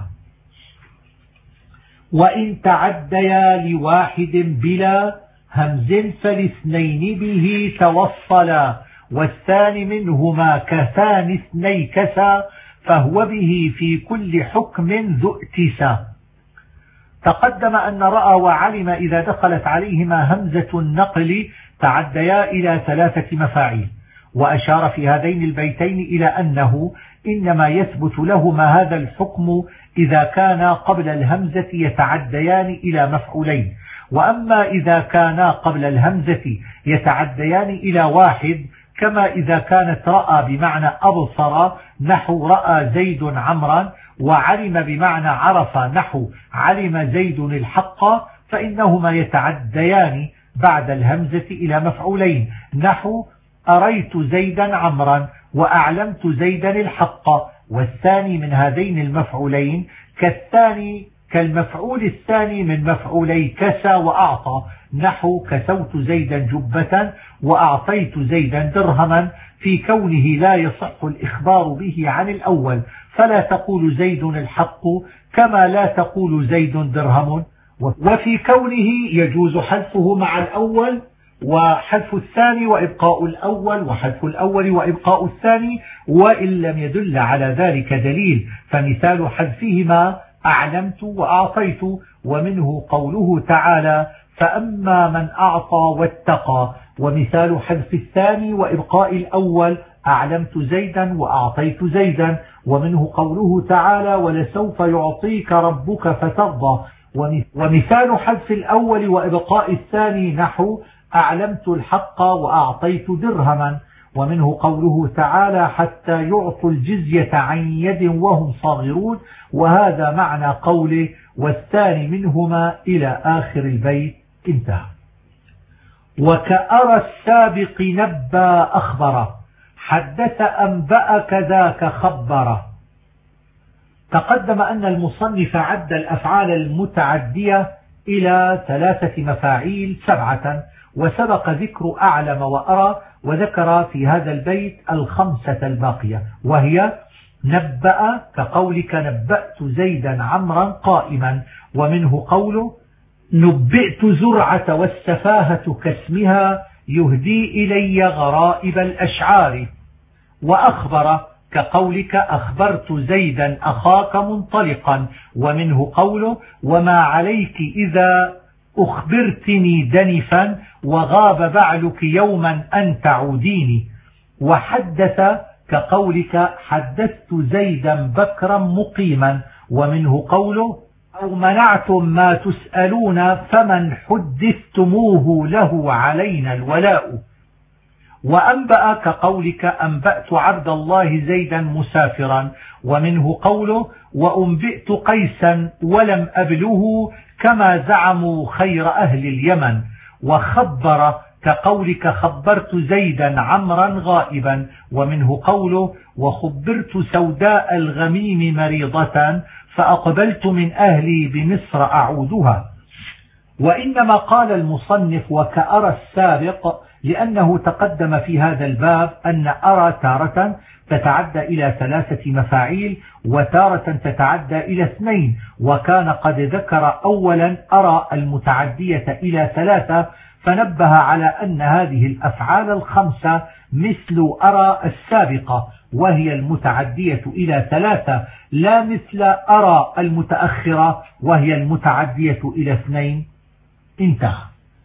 وإن تعديا لواحد بلا همز فالاثنين به توصلا، والثاني منهما كثاني اثني كسا، فهو به في كل حكم ذو ائتسا. تقدم أن رأى وعلم إذا دخلت عليهما همزة النقل تعديا إلى 3 مفاعيل، وأشار في هذين البيتين إلى أنه إنما يثبت لهما هذا الحكم إذا كانا قبل الهمزة يتعديان إلى مفعولين، وأما إذا كانا قبل الهمزة يتعديان إلى 1 كما إذا كانت رأى بمعنى أبصر نحو رأى زيد عمرا، وعلم بمعنى عرف نحو علم زيد الحق، فإنهما يتعديان بعد الهمزة إلى مفعولين نحو أريت زيدا عمرا وأعلمت زيدا الحق. والثاني من هذين المفعولين كالمفعول الثاني من مفعولي كسى وأعطى نحو كسوت زيدا جبة وأعطيت زيدا درهما، في كونه لا يصح الإخبار به عن الأول، فلا تقول زيد الحق كما لا تقول زيد درهم. وفي كونه يجوز حذفه مع الأول وحذف الثاني وإبقاء الأول وحذف الأول وإبقاء الثاني، وإن لم يدل على ذلك دليل، فمثال حذفهما أعلمت وأعطيت. ومنه قوله تعالى فأما من أعطى واتقى. ومثال حذف الثاني وإبقاء الأول أعلمت زيدا وأعطيت زيدا. ومنه قوله تعالى ولسوف يعطيك ربك فترضى. ومثال حذف الأول وإبقاء الثاني نحو أعلمت الحق وأعطيت درهما. ومنه قوله تعالى حتى يعطوا الجزية عن يد وهم صاغرون، وهذا معنى قوله والثاني منهما إلى آخر البيت. انتهى. وكأرى السابق نبى أخبره حدث أنبأ كذاك خبره. تقدم أن المصنف عد الأفعال المتعدية إلى 3 مفاعيل 7، وسبق ذكر أعلم وأرى، وذكر في هذا البيت 5 الباقية، وهي نبأ كقولك نبأت زيدا عمرا قائما. ومنه قوله نبئت زرعة والسفاهة كاسمها يهدي إلي غرائب الأشعار. وأخبر كقولك أخبرت زيدا أخاك منطلقا. ومنه قوله وما عليك إذا أخبرتني دنفا وغاب بعلك يوما أن تعوديني. وحدث كقولك حدثت زيدا بكرا مقيما. ومنه قوله أو منعتم ما تسألون فمن حدثتموه له علينا الولاء. وأنبأ كقولك أنبأت عبد الله زيدا مسافرا. ومنه قوله وأنبئت قيسا ولم أبله كما زعموا خير أهل اليمن. وخبر كقولك خبرت زيدا عمرا غائبا. ومنه قوله وخبرت سوداء الغميم مريضة فأقبلت من أهلي بمصر أعودها. وإنما قال المصنف وكأرى السابق لأنه تقدم في هذا الباب أن أرى تارة تتعدى إلى 3 مفاعيل وتارة تتعدى إلى 2، وكان قد ذكر أولا أرى المتعدية إلى 3، فنبه على أن هذه الأفعال ال5 مثل أرى السابقة وهي المتعدية إلى 3، لا مثل أرى المتأخرة وهي المتعدية إلى 2. انتهى.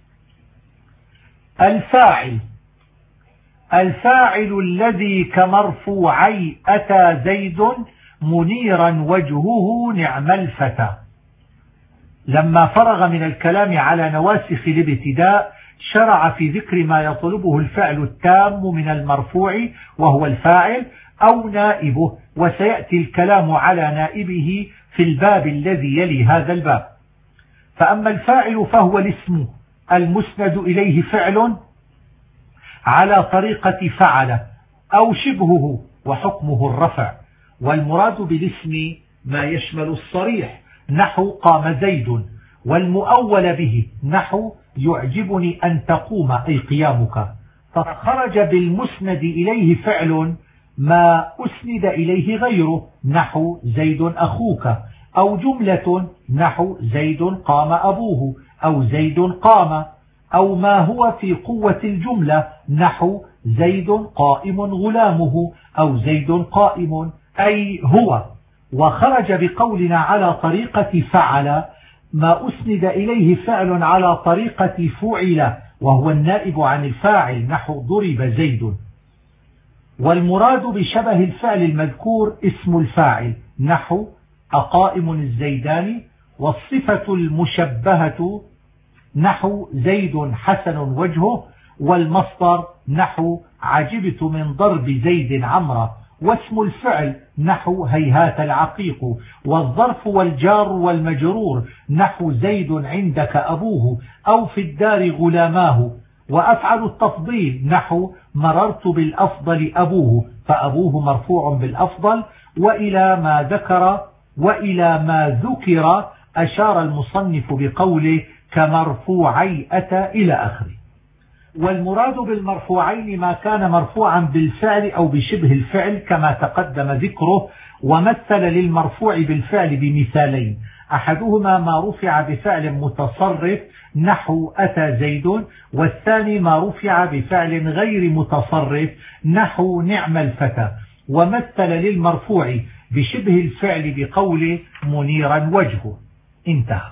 الفاعل الذي كمرفوعي أتى زيد منيرا وجهه نعم الفتى. لما فرغ من الكلام على نواسخ الابتداء شرع في ذكر ما يطلبه الفعل التام من المرفوع وهو الفاعل أو نائبه، وسيأتي الكلام على نائبه في الباب الذي يلي هذا الباب. فأما الفاعل فهو الاسم المسند إليه فعل على طريقة فعل أو شبهه وحكمه الرفع. والمراد بالاسم ما يشمل الصريح نحو قام زيد، والمؤول به نحو يعجبني أن تقوم أي قيامك. فخرج بالمسند إليه فعل ما أسند إليه غيره نحو زيد أخوك، أو جملة نحو زيد قام أبوه أو زيد قام، أو ما هو في قوة الجملة نحو زيد قائم غلامه أو زيد قائم أي هو. وخرج بقولنا على طريقة فعل ما أسند إليه فعل على طريقة فعل وهو النائب عن الفاعل نحو ضرب زيد. والمراد بشبه الفعل المذكور اسم الفاعل نحو أقائم الزيدان، والصفة المشبهة نحو زيد حسن وجهه، والمصدر نحو عجبت من ضرب زيد عمرا، واسم الفعل نحو هيهات العقيق، والظرف والجار والمجرور نحو زيد عندك أبوه أو في الدار غلاماه، وأفعل التفضيل نحو مررت بالأفضل أبوه فأبوه مرفوع بالأفضل. وإلى ما ذكر أشار المصنف بقوله كمرفوعي أتى إلى آخره. والمراد بالمرفوعين ما كان مرفوعا بالفعل أو بشبه الفعل كما تقدم ذكره. ومثل للمرفوع بالفعل بمثالين: أحدهما ما رفع بفعل متصرف نحو أتى زيد، والثاني ما رفع بفعل غير متصرف نحو نعم الفتى. ومثل للمرفوع بشبه الفعل بقوله منيرا وجهه. انتهى.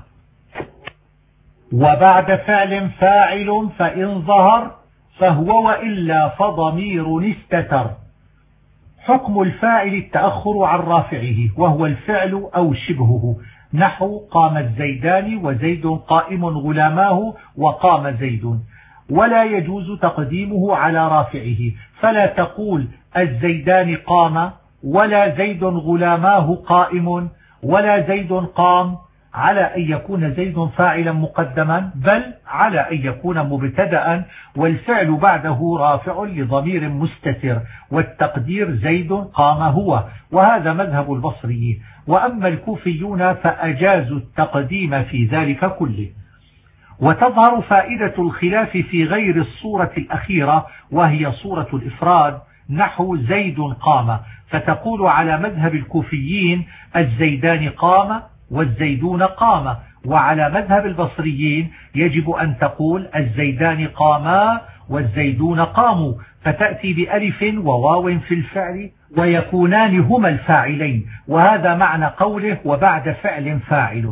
وبعد فعل فاعل فإن ظهر فهو وإلا فضمير استتر. حكم الفاعل التأخر عن رافعه وهو الفعل أو شبهه، نحو قام الزيدان وزيد قائم غلاماه وقام زيد، ولا يجوز تقديمه على رافعه، فلا تقول الزيدان قام ولا زيد غلاماه قائم ولا زيد قام على أن يكون زيد فاعلا مقدما، بل على أن يكون مبتدأ والفعل بعده رافع لضمير مستتر، والتقدير زيد قام هو، وهذا مذهب البصري. وأما الكوفيون فأجازوا التقديم في ذلك كله. وتظهر فائدة الخلاف في غير الصورة الأخيرة وهي صورة الإفراد، نحو زيد قام، فتقول على مذهب الكوفيين الزيدان قام والزيدون قام، وعلى مذهب البصريين يجب أن تقول الزيدان قاما والزيدون قاموا، فتأتي بألف وواو في الفعل ويكونان هما الفاعلين، وهذا معنى قوله وبعد فعل فاعل.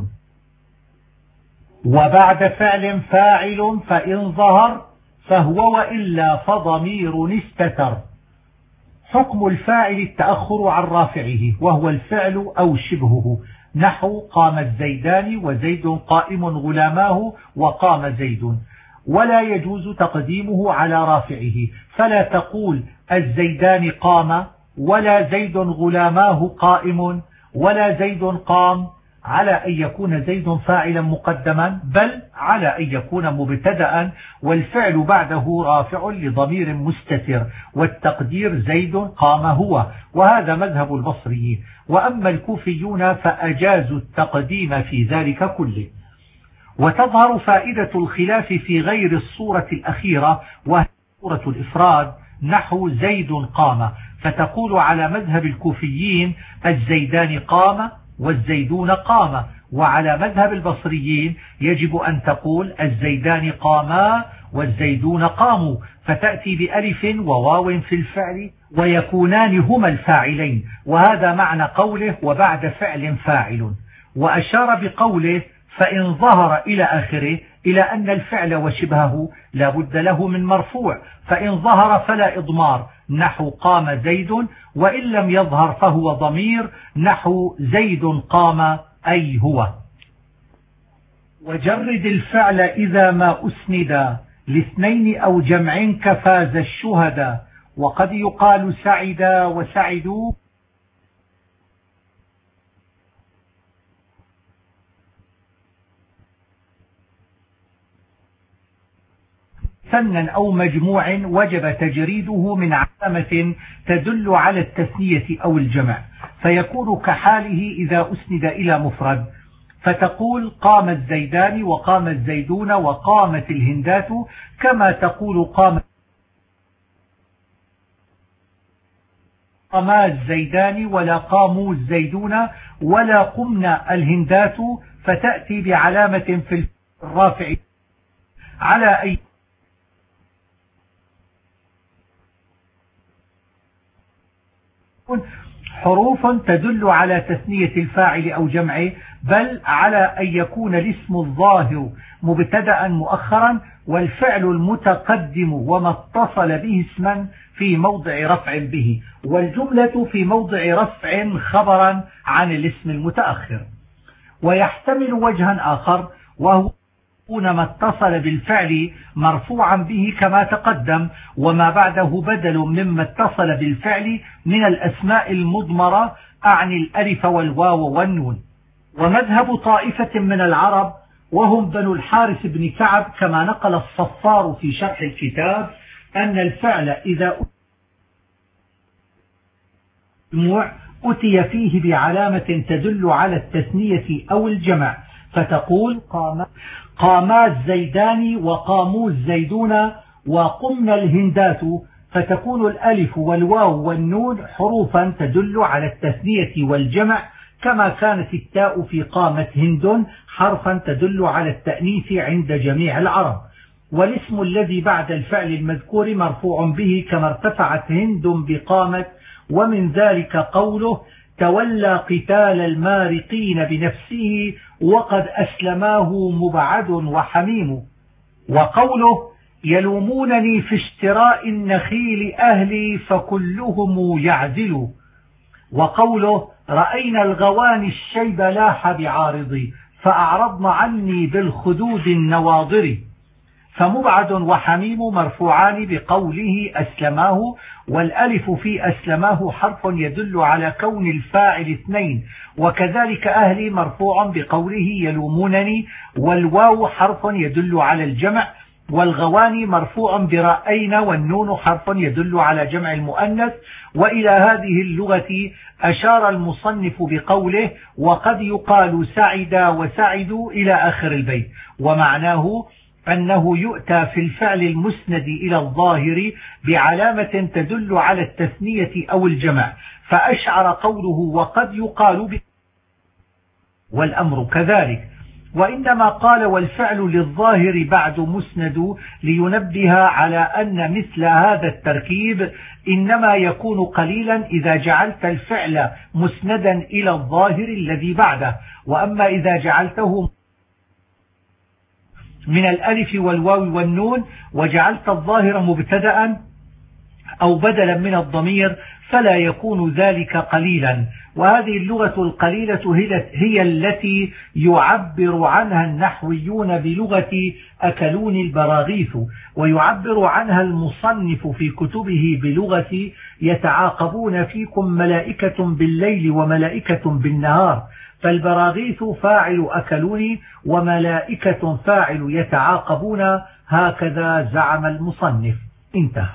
وبعد فعل فاعل فإن ظهر فهو وإلا فضمير استتر. حكم الفاعل التأخر عن رافعه وهو الفعل أو شبهه، نحو قام الزيدان وزيد قائم غلاماه وقام زيد، ولا يجوز تقديمه على رافعه، فلا تقول الزيدان قام ولا زيد غلاماه قائم ولا زيد قام على أن يكون زيد فاعلا مقدما، بل على أن يكون مبتدأ والفعل بعده رافع لضمير مستتر، والتقدير زيد قام هو، وهذا مذهب البصري. وأما الكوفيون فأجازوا التقديم في ذلك كله. وتظهر فائدة الخلاف في غير الصورة الأخيرة وهي صورة الإفراد، نحو زيد قام، فتقول على مذهب الكوفيين الزيدان قام والزيدون قام، وعلى مذهب البصريين يجب أن تقول الزيدان قاما والزيدون قاموا، فتأتي بألف وواو في الفعل ويكونان هما الفاعلين، وهذا معنى قوله وبعد فعل فاعل. وأشار بقوله فإن ظهر إلى آخره إلى أن الفعل وشبهه لا بد له من مرفوع، فإن ظهر فلا إضمار، نحو قام زيد، وإن لم يظهر فهو ضمير، نحو زيد قام أي هو. وجرد الفعل إذا ما أسند لاثنين أو جمع كفاز الشهداء، وقد يقال سعدا وسعدوا ثنا أو مجموع وجب تجريده من علامة تدل على التثنية أو الجمع، فيكون كحاله إذا أسند إلى مفرد، فتقول قام الزيدان وقام الزيدون وقامت الهندات، كما تقول قاما الزيدان ولا قاموا الزيدون ولا قمنا الهندات، فتأتي بعلامة في الرافع على أي حروف تدل على تثنية الفاعل أو جمعه، بل على أن يكون الاسم الظاهر مبتدأ مؤخرا والفعل المتقدم وما اتصل به اسما في موضع رفع به، والجملة في موضع رفع خبرا عن الاسم المتأخر. ويحتمل وجها آخر وهو ما اتصل بالفعل مرفوعا به كما تقدم، وما بعده بدل مما اتصل بالفعل من الأسماء المضمرة أعني الألف والواو والنون. ومذهب طائفة من العرب وهم بنو الحارث بن كعب كما نقل الصفار في شرح الكتاب أن الفعل إذا أتي فيه بعلامة تدل على التثنية أو الجمع، فتقول قاما الزيدان وقاموا الزيدون وقمنا الهندات، فتكون الألف والواو والنون حروفا تدل على التثنية والجمع كما كانت التاء في قامت هند حرفا تدل على التأنيث عند جميع العرب. والاسم الذي بعد الفعل المذكور مرفوع به كما ارتفعت هند بقامت. ومن ذلك قوله تولى قتال المارقين بنفسه وقد أسلماه مبعد وحميم. وقوله يلومونني في اشتراء النخيل أهلي فكلهم يعزل. وقوله رأينا الغواني الشيب لاح بعارضي فأعرضن عني بالخدود النواضر. فمبعد وحميم مرفوعان بقوله أسلماه، والألف في أسلماه حرف يدل على كون الفاعل اثنين، وكذلك أهلي مرفوع بقوله يلومونني، والواو حرف يدل على الجمع، والغواني مرفوع برأينا، والنون حرف يدل على جمع المؤنث. وإلى هذه اللغة أشار المصنف بقوله وقد يقال سعدا وسعدوا إلى آخر البيت، ومعناه أنه يؤتى في الفعل المسند إلى الظاهر بعلامة تدل على التثنية أو الجمع، فأشعر قوله وقد يقال والأمر كذلك. وإنما قال والفعل للظاهر بعد مسند لينبه على أن مثل هذا التركيب إنما يكون قليلا إذا جعلت الفعل مسندا إلى الظاهر الذي بعده، وأما إذا جعلته من الألف والواو والنون وجعلت الظاهر مبتدأ أو بدلا من الضمير فلا يكون ذلك قليلا. وهذه اللغة القليلة هي التي يعبر عنها النحويون بلغة أكلون البراغيث، ويعبر عنها المصنف في كتبه بلغة يتعاقبون فيكم ملائكة بالليل وملائكة بالنهار، فالبراغيث فاعل أكلون وملائكة فاعل يتعاقبون، هكذا زعم المصنف. انتهى.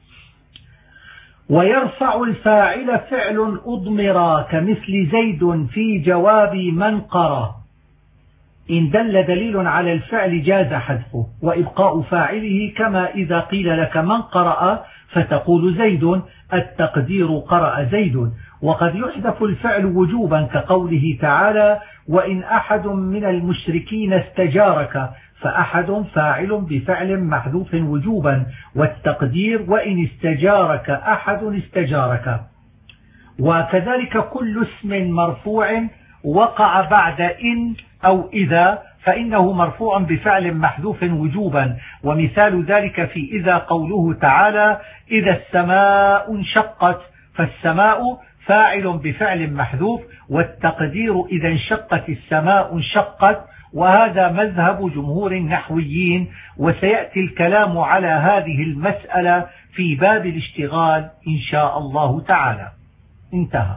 ويرفع الفاعل فعل أضمرا كمثل زيد في جواب من قرأ، إن دل دليل على الفعل جاز حذفه وإبقاء فاعله، كما إذا قيل لك من قرأ فتقول زيد، التقدير قرأ زيد. وقد يحذف الفعل وجوبا كقوله تعالى وإن أحد من المشركين استجارك، فأحد فاعل بفعل محذوف وجوبا، والتقدير وإن استجارك أحد استجارك. وكذلك كل اسم مرفوع وقع بعد إن أو إذا فإنه مرفوع بفعل محذوف وجوبا، ومثال ذلك في إذا قوله تعالى إذا السماء انشقت، فالسماء فاعل بفعل محذوف، والتقدير إذا انشقت السماء انشقت، وهذا مذهب جمهور النحويين، وسيأتي الكلام على هذه المسألة في باب الاشتغال إن شاء الله تعالى. انتهى.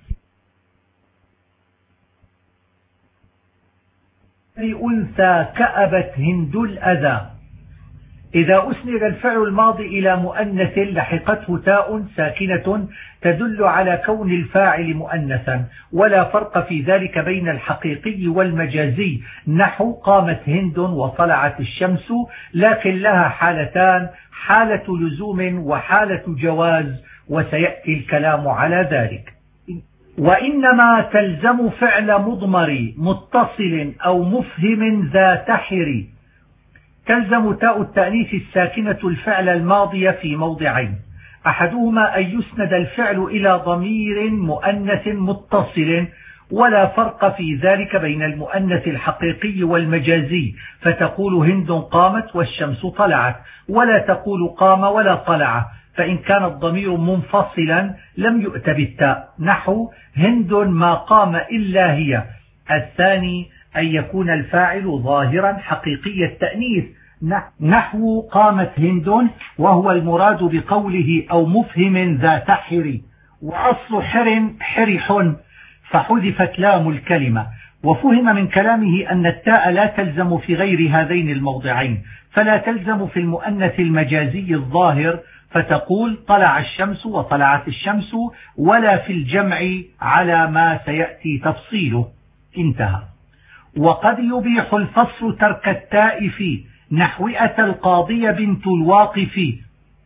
أنثى كأبت هند الأذى. إذا أسند الفعل الماضي إلى مؤنث لحقته تاء ساكنة تدل على كون الفاعل مؤنثا، ولا فرق في ذلك بين الحقيقي والمجازي، نحو قامت هند وطلعت الشمس، لكن لها حالتان، حالة لزوم وحالة جواز، وسيأتي الكلام على ذلك. وإنما تلزم فعل مضمر متصل أو مفهم ذا تحر. تلزم تاء التأنيث الساكنة الفعل الماضي في موضعين، أحدهما أن يسند الفعل إلى ضمير مؤنث متصل، ولا فرق في ذلك بين المؤنث الحقيقي والمجازي، فتقول هند قامت والشمس طلعت، ولا تقول قام ولا طلع، فإن كان الضمير منفصلا لم يؤت بالتاء، نحو هند ما قام إلا هي. الثاني أن يكون الفاعل ظاهرا حقيقي التأنيث، نحو قامت هند، وهو المراد بقوله أو مفهم ذا تحر، وأصل حر حرح، فحذفت لام الكلمة. وفهم من كلامه أن التاء لا تلزم في غير هذين الموضعين، فلا تلزم في المؤنث المجازي الظاهر فتقول طلع الشمس وطلعت الشمس، ولا في الجمع على ما سيأتي تفصيله. انتهى. وقد يبيح الفصل ترك التاء في نحو أتى القاضي بنت الواقف،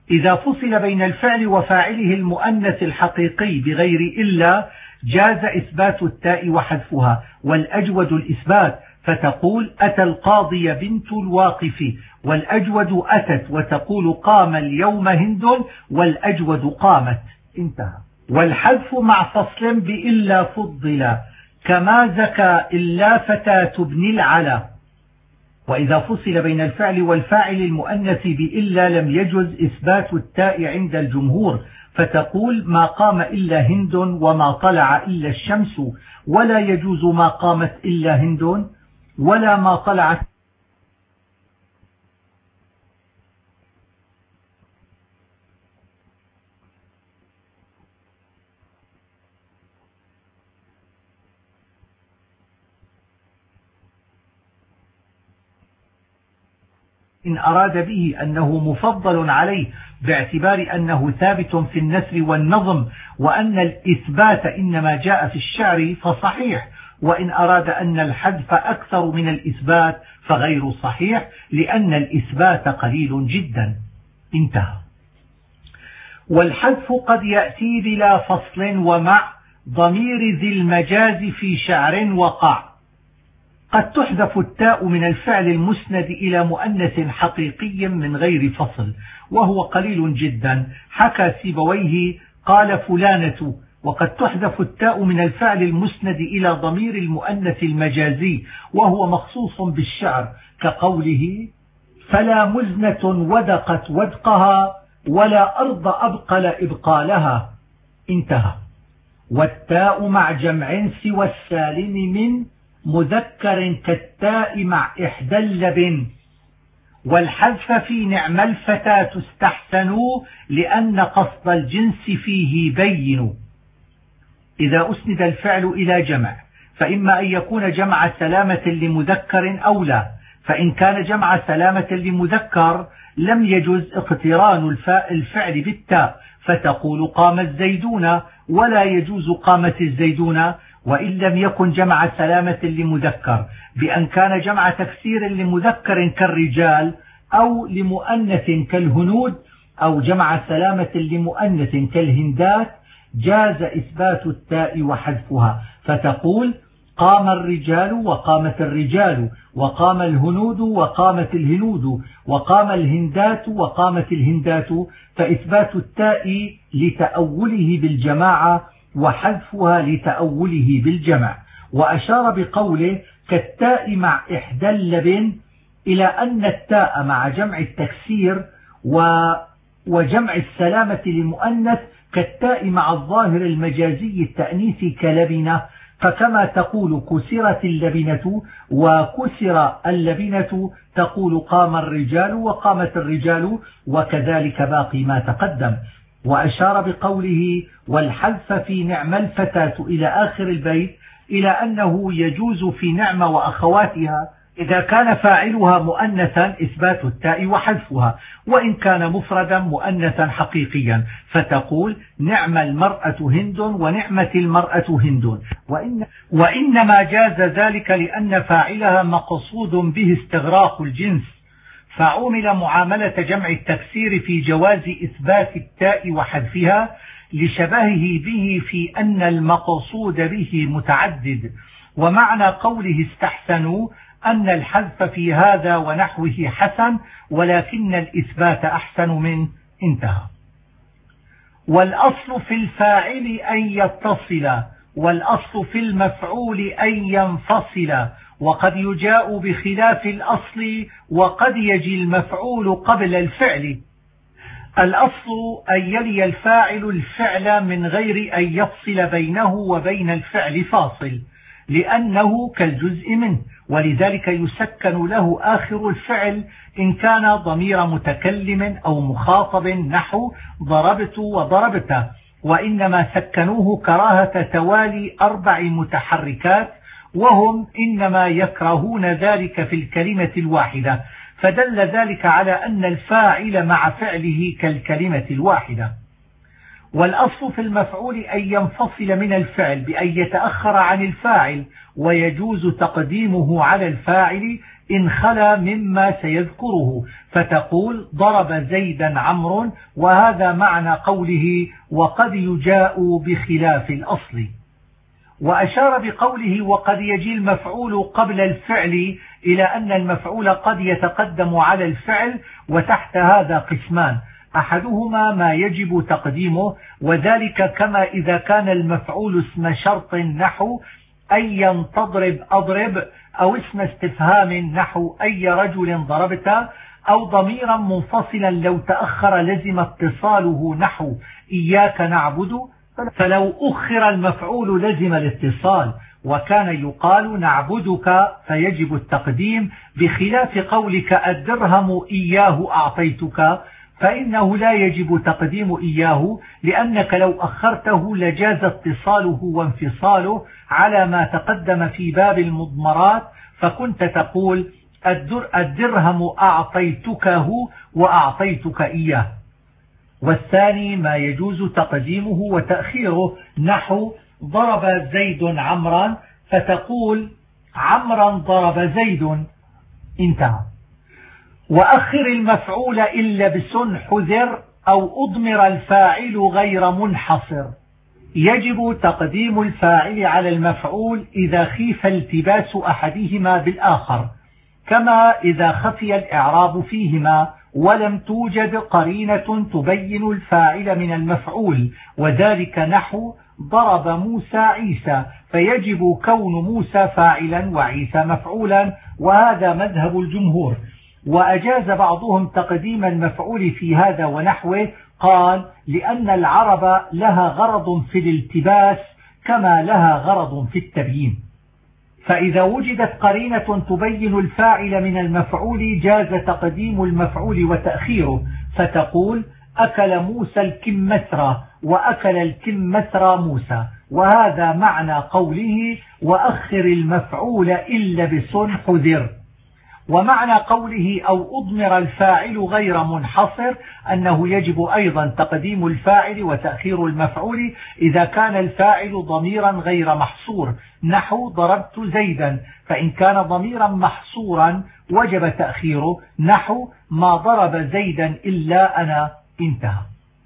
إذا فصل بين الفعل وفاعله المؤنث الحقيقي بغير إلا جاز إثبات التاء وحذفها، والأجود الإثبات، فتقول أتى القاضي بنت الواقف، والأجود أتت، وتقول قام اليوم هند، والأجود قامت. انتهى. والحذف مع فصل بإلا فضل، كما زكى إلا فتاة ابن العلا. وإذا فصل بين الفعل والفاعل المؤنث بإلا لم يجز إثبات التاء عند الجمهور، فتقول ما قام إلا هند، وما طلع إلا الشمس، ولا يجوز ما قامت إلا هند، ولا ما طلعت. إن أراد به أنه مفضل عليه باعتبار أنه ثابت في النثر والنظم، وأن الإثبات إنما جاء في الشعر فصحيح. وإن أراد أن الحذف أكثر من الإثبات فغير صحيح، لأن الإثبات قليل جدا. انتهى. والحذف قد يأتي بلا فصل ومع ضمير ذي المجاز في شعر وقع. قد تحذف التاء من الفعل المسند إلى مؤنث حقيقي من غير فصل، وهو قليل جدا. حكى سيبويه قال فلانة. وقد تحذف التاء من الفعل المسند إلى ضمير المؤنث المجازي، وهو مخصوص بالشعر، كقوله فلا مزنة ودقت ودقها، ولا أرض أبقل إبقالها. انتهى. والتاء مع جمع سوى السالم من مذكر كالتاء مع إحدى اللبن. والحذف في نعم الفتاة استحسنوا، لأن قصد الجنس فيه بين. إذا أسند الفعل إلى جمع فإما أن يكون جمع سلامة لمذكر أو لا، فإن كان جمع سلامة لمذكر لم يجوز اقتران الفعل بالتاء، فتقول قام الزيدون، ولا يجوز قامت الزيدون. وإن لم يكن جمع سلامة لمذكر بأن كان جمع تكسير لمذكر كالرجال، أو لمؤنث كالهنود، أو جمع سلامة لمؤنث كالهندات، جاز إثبات التاء وحذفها، فتقول قام الرجال وقامت الرجال، وقام الهنود وقامت الهنود، وقام الهندات وقامت الهندات، فإثبات التاء لتأوله بالجماعة، وحذفها لتأوله بالجمع. وأشار بقوله كالتاء مع إحدى اللبن إلى أن التاء مع جمع التكسير وجمع السلامة لمؤنث كالتاء مع الظاهر المجازي التأنيث كلبنة، فكما تقول كسرت اللبنة وكسر اللبنة تقول قام الرجال وقامت الرجال، وكذلك باقي ما تقدم. وأشار بقوله والحذف في نعم الفتاة إلى آخر البيت إلى أنه يجوز في نعم وأخواتها إذا كان فاعلها مؤنثا إثبات التاء وحذفها، وإن كان مفردا مؤنثا حقيقيا، فتقول نعم المرأة هند ونعمة المرأة هند. وإنما جاز ذلك لأن فاعلها مقصود به استغراق الجنس، فعمل معاملة جمع التكسير في جواز إثبات التاء وحذفها لشبهه به في أن المقصود به متعدد. ومعنى قوله استحسنوا أن الحذف في هذا ونحوه حسن، ولكن الإثبات أحسن منه. انتهى. والأصل في الفاعل أن يتصل، والأصل في المفعول أن ينفصل، وقد يجاء بخلاف الأصل، وقد يجي المفعول قبل الفعل. الأصل أن يلي الفاعل الفعل من غير أن يفصل بينه وبين الفعل فاصل، لأنه كالجزء منه، ولذلك يسكن له آخر الفعل إن كان ضمير متكلم أو مخاطب نحو ضربت وضربت، وإنما سكنوه كراهة توالي 4 متحركات، وهم إنما يكرهون ذلك في الكلمة الواحدة، فدل ذلك على أن الفاعل مع فعله كالكلمة الواحدة. والأصل في المفعول أن ينفصل من الفعل بأن يتأخر عن الفاعل، ويجوز تقديمه على الفاعل إن خلا مما سيذكره، فتقول ضرب زيدا عمرو، وهذا معنى قوله وقد يجاء بخلاف الأصل. وأشار بقوله وقد يجي المفعول قبل الفعل إلى أن المفعول قد يتقدم على الفعل، وتحت هذا قسمان: أحدهما ما يجب تقديمه، وذلك كما إذا كان المفعول اسم شرط نحو أيا تضرب أضرب، أو اسم استفهام نحو أي رجل ضربت، أو ضميرا منفصلا لو تأخر لزم اتصاله نحو إياك نعبد، فلو أخر المفعول لزم الاتصال، وكان يقال نعبدك فيجب التقديم، بخلاف قولك الدرهم إياه أعطيتك، فإنه لا يجب تقديم إياه، لأنك لو أخرته لجاز اتصاله وانفصاله على ما تقدم في باب المضمرات، فكنت تقول الدرهم أعطيتكه وأعطيتك إياه. والثاني ما يجوز تقديمه وتأخيره، نحو ضرب زيد عمرا، فتقول عمرا ضرب زيد، انتهى. وأخر المفعول إلا بسن حذر، أو أضمر الفاعل غير منحصر. يجب تقديم الفاعل على المفعول إذا خيف التباس أحدهما بالآخر، كما إذا خفي الإعراب فيهما ولم توجد قرينة تبين الفاعل من المفعول، وذلك نحو ضرب موسى عيسى، فيجب كون موسى فاعلا وعيسى مفعولا، وهذا مذهب الجمهور. وأجاز بعضهم تقديم المفعول في هذا ونحوه، قال لأن العرب لها غرض في الالتباس كما لها غرض في التبيين، فإذا وجدت قرينة تبين الفاعل من المفعول جاز تقديم المفعول وتأخيره، فتقول أكل موسى الكمثرى وأكل الكمثرى موسى، وهذا معنى قوله وأخر المفعول إلا بسن حذر. ومعنى قوله أو أضمر الفاعل غير منحصر أنه يجب أيضا تقديم الفاعل وتأخير المفعول إذا كان الفاعل ضميرا غير محصور، نحو ضربت زيدا، فإن كان ضميرا محصورا وجب تأخيره، نحو ما ضرب زيدا إلا أنا، انتهى.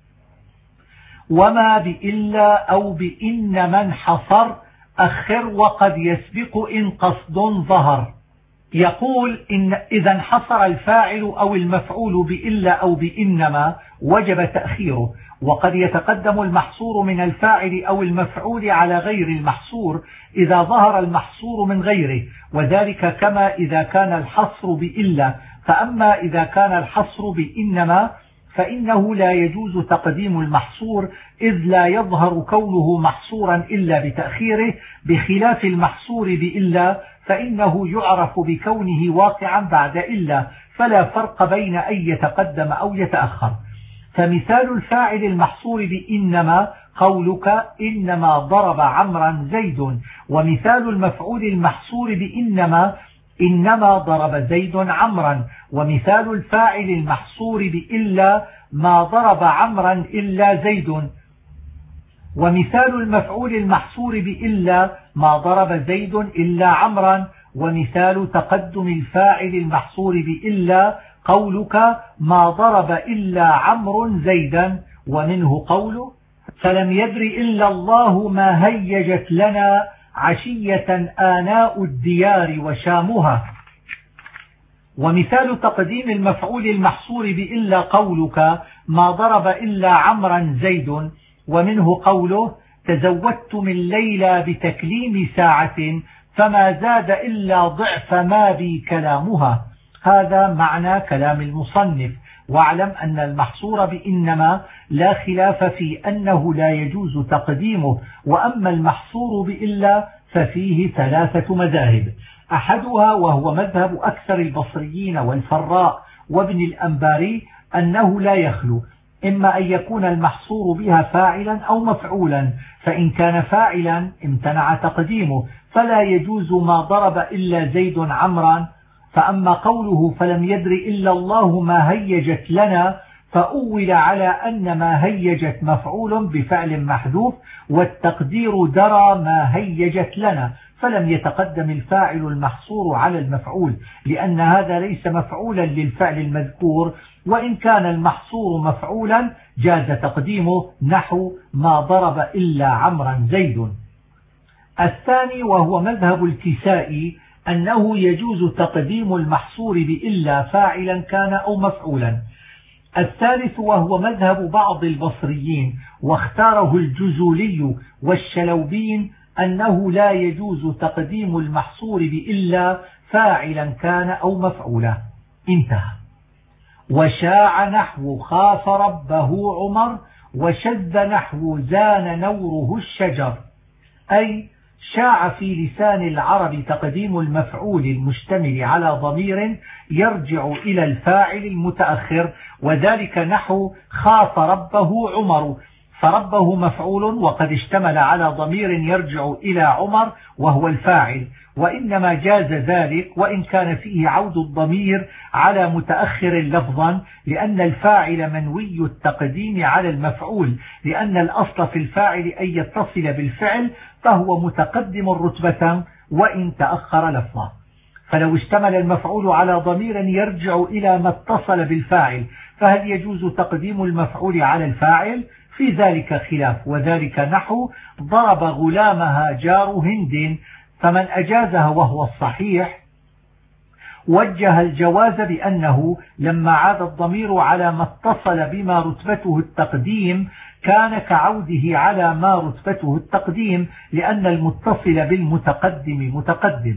وما بإلا أو بإن من حصر أخر وقد يسبق إن قصد ظهر. يقول إن إذا انحصر الفاعل أو المفعول بإلا أو بإنما وجب تأخيره، وقد يتقدم المحصور من الفاعل أو المفعول على غير المحصور إذا ظهر المحصور من غيره، وذلك كما إذا كان الحصر بإلا. فأما إذا كان الحصر بإنما فإنه لا يجوز تقديم المحصور، إذ لا يظهر كونه محصورا إلا بتأخيره، بخلاف المحصور بإلا فإنه يعرف بكونه واقعا بعد إلا، فلا فرق بين أن يتقدم أو يتأخر. فمثال الفاعل المحصور بإنما قولك إنما ضرب عمرا زيد، ومثال المفعول المحصور بإنما إنما ضرب زيد عمرا، ومثال الفاعل المحصور بإلا ما ضرب عمرا إلا زيد، ومثال المفعول المحصور بإلا ما ضرب زيد إلا عمرا، ومثال تقدم الفاعل المحصور بإلا قولك ما ضرب إلا عمرو زيدا، ومنه قوله فلم يدر إلا الله ما هيجت لنا عشية آناء الديار وشامها. ومثال تقديم المفعول المحصور بإلا قولك ما ضرب إلا عمرا زيد، ومنه قوله تزودت من ليلى بتكليم ساعة فما زاد إلا ضعف ما بي كلامها. هذا معنى كلام المصنف. واعلم أن المحصور بإنما لا خلاف في أنه لا يجوز تقديمه، وأما المحصور بإلا ففيه ثلاثة مذاهب، أحدها وهو مذهب أكثر البصريين والفراء وابن الأنباري أنه لا يخلو، إما أن يكون المحصور بها فاعلا أو مفعولا، فإن كان فاعلا امتنع تقديمه فلا يجوز ما ضرب إلا زيد عمرا. فأما قوله فلم يدر إلا الله ما هيجت لنا فأول على أن ما هيجت مفعول بفعل محذوف، والتقدير درى ما هيجت لنا، فلم يتقدم الفاعل المحصور على المفعول، لأن هذا ليس مفعولا للفعل المذكور، وإن كان المحصور مفعولا جاز تقديمه، نحو ما ضرب إلا عمرا زيد. الثاني وهو مذهب الكسائي أنه يجوز تقديم المحصور بإلا فاعلا كان أو مفعولا. الثالث وهو مذهب بعض البصريين واختاره الجزولي والشلوبين أنه لا يجوز تقديم المحصور بإلا فاعلا كان أو مفعولا. انتهى. وشاع نحو خاف ربه عمر، وشذ نحو زان نوره الشجر، أي شاع في لسان العرب تقديم المفعول المشتمل على ضمير يرجع إلى الفاعل المتأخر، وذلك نحو خاف ربه عمر، فربه مفعول وقد اشتمل على ضمير يرجع إلى عمر وهو الفاعل، وإنما جاز ذلك وإن كان فيه عود الضمير على متأخر لفظا، لأن الفاعل منوي التقديم على المفعول، لأن الأصل في الفاعل أن يتصل بالفعل، فهو متقدم رتبة وإن تأخر لفظا. فلو اشتمل المفعول على ضمير يرجع إلى ما اتصل بالفاعل، فهل يجوز تقديم المفعول على الفاعل؟ في ذلك خلاف، وذلك نحو ضرب غلامها جار هند، فمن أجازها وهو الصحيح وجه الجواز بأنه لما عاد الضمير على ما اتصل بما رتبته التقديم كان كعوده على ما رتبته التقديم، لأن المتصل بالمتقدم متقدم.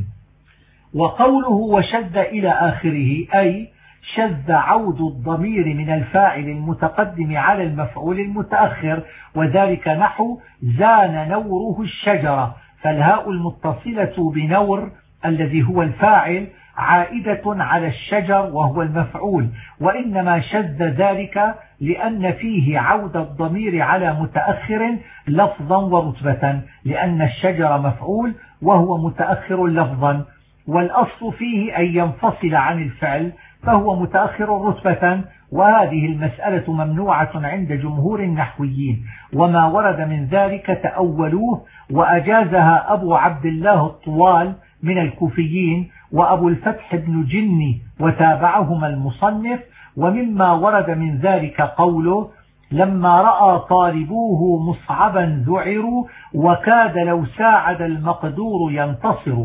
وقوله وشذ إلى آخره أي شذ عود الضمير من الفاعل المتقدم على المفعول المتأخر، وذلك نحو زان نوره الشجرة، فالهاء المتصلة بنور الذي هو الفاعل عائدة على الشجر وهو المفعول، وإنما شذ ذلك لأن فيه عود الضمير على متأخر لفظا ورتبة، لأن الشجر مفعول وهو متأخر لفظا، والأصل فيه أن ينفصل عن الفعل فهو متأخر رتبة، وهذه المسألة ممنوعة عند جمهور النحويين، وما ورد من ذلك تأولوه، وأجازها أبو عبد الله الطوال من الكوفيين وأبو الفتح بن جني وتابعهما المصنف. ومما ورد من ذلك قوله لما رأى طالبوه مصعبا ذعروا، وكاد لو ساعد المقدور ينتصر،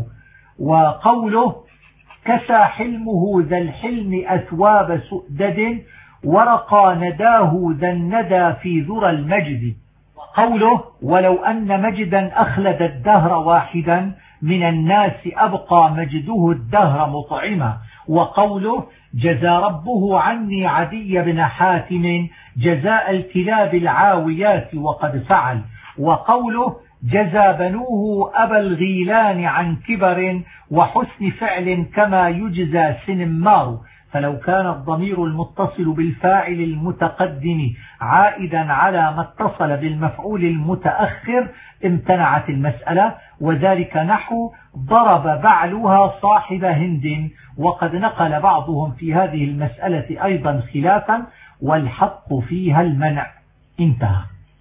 وقوله كسى حلمه ذا الحلم أثواب سؤدد، ورقى نداه ذا الندى في ذرى المجد، وقوله ولو أن مجدا أخلد الدهر واحدا من الناس أبقى مجده الدهر مطعما، وقوله جزى ربه عني عدي بن حاتم جزاء الكلاب العاويات وقد فعل، وقوله جزى بنوه أبا الغيلان عن كبر وحسن فعل كما يجزى سنمار. فلو كان الضمير المتصل بالفاعل المتقدم عائدا على ما اتصل بالمفعول المتأخر امتنعت المسألة، وذلك نحو ضرب بعلها صاحب هند، وقد نقل بعضهم في هذه المسألة أيضا خلافا، والحق فيها المنع. انتهى.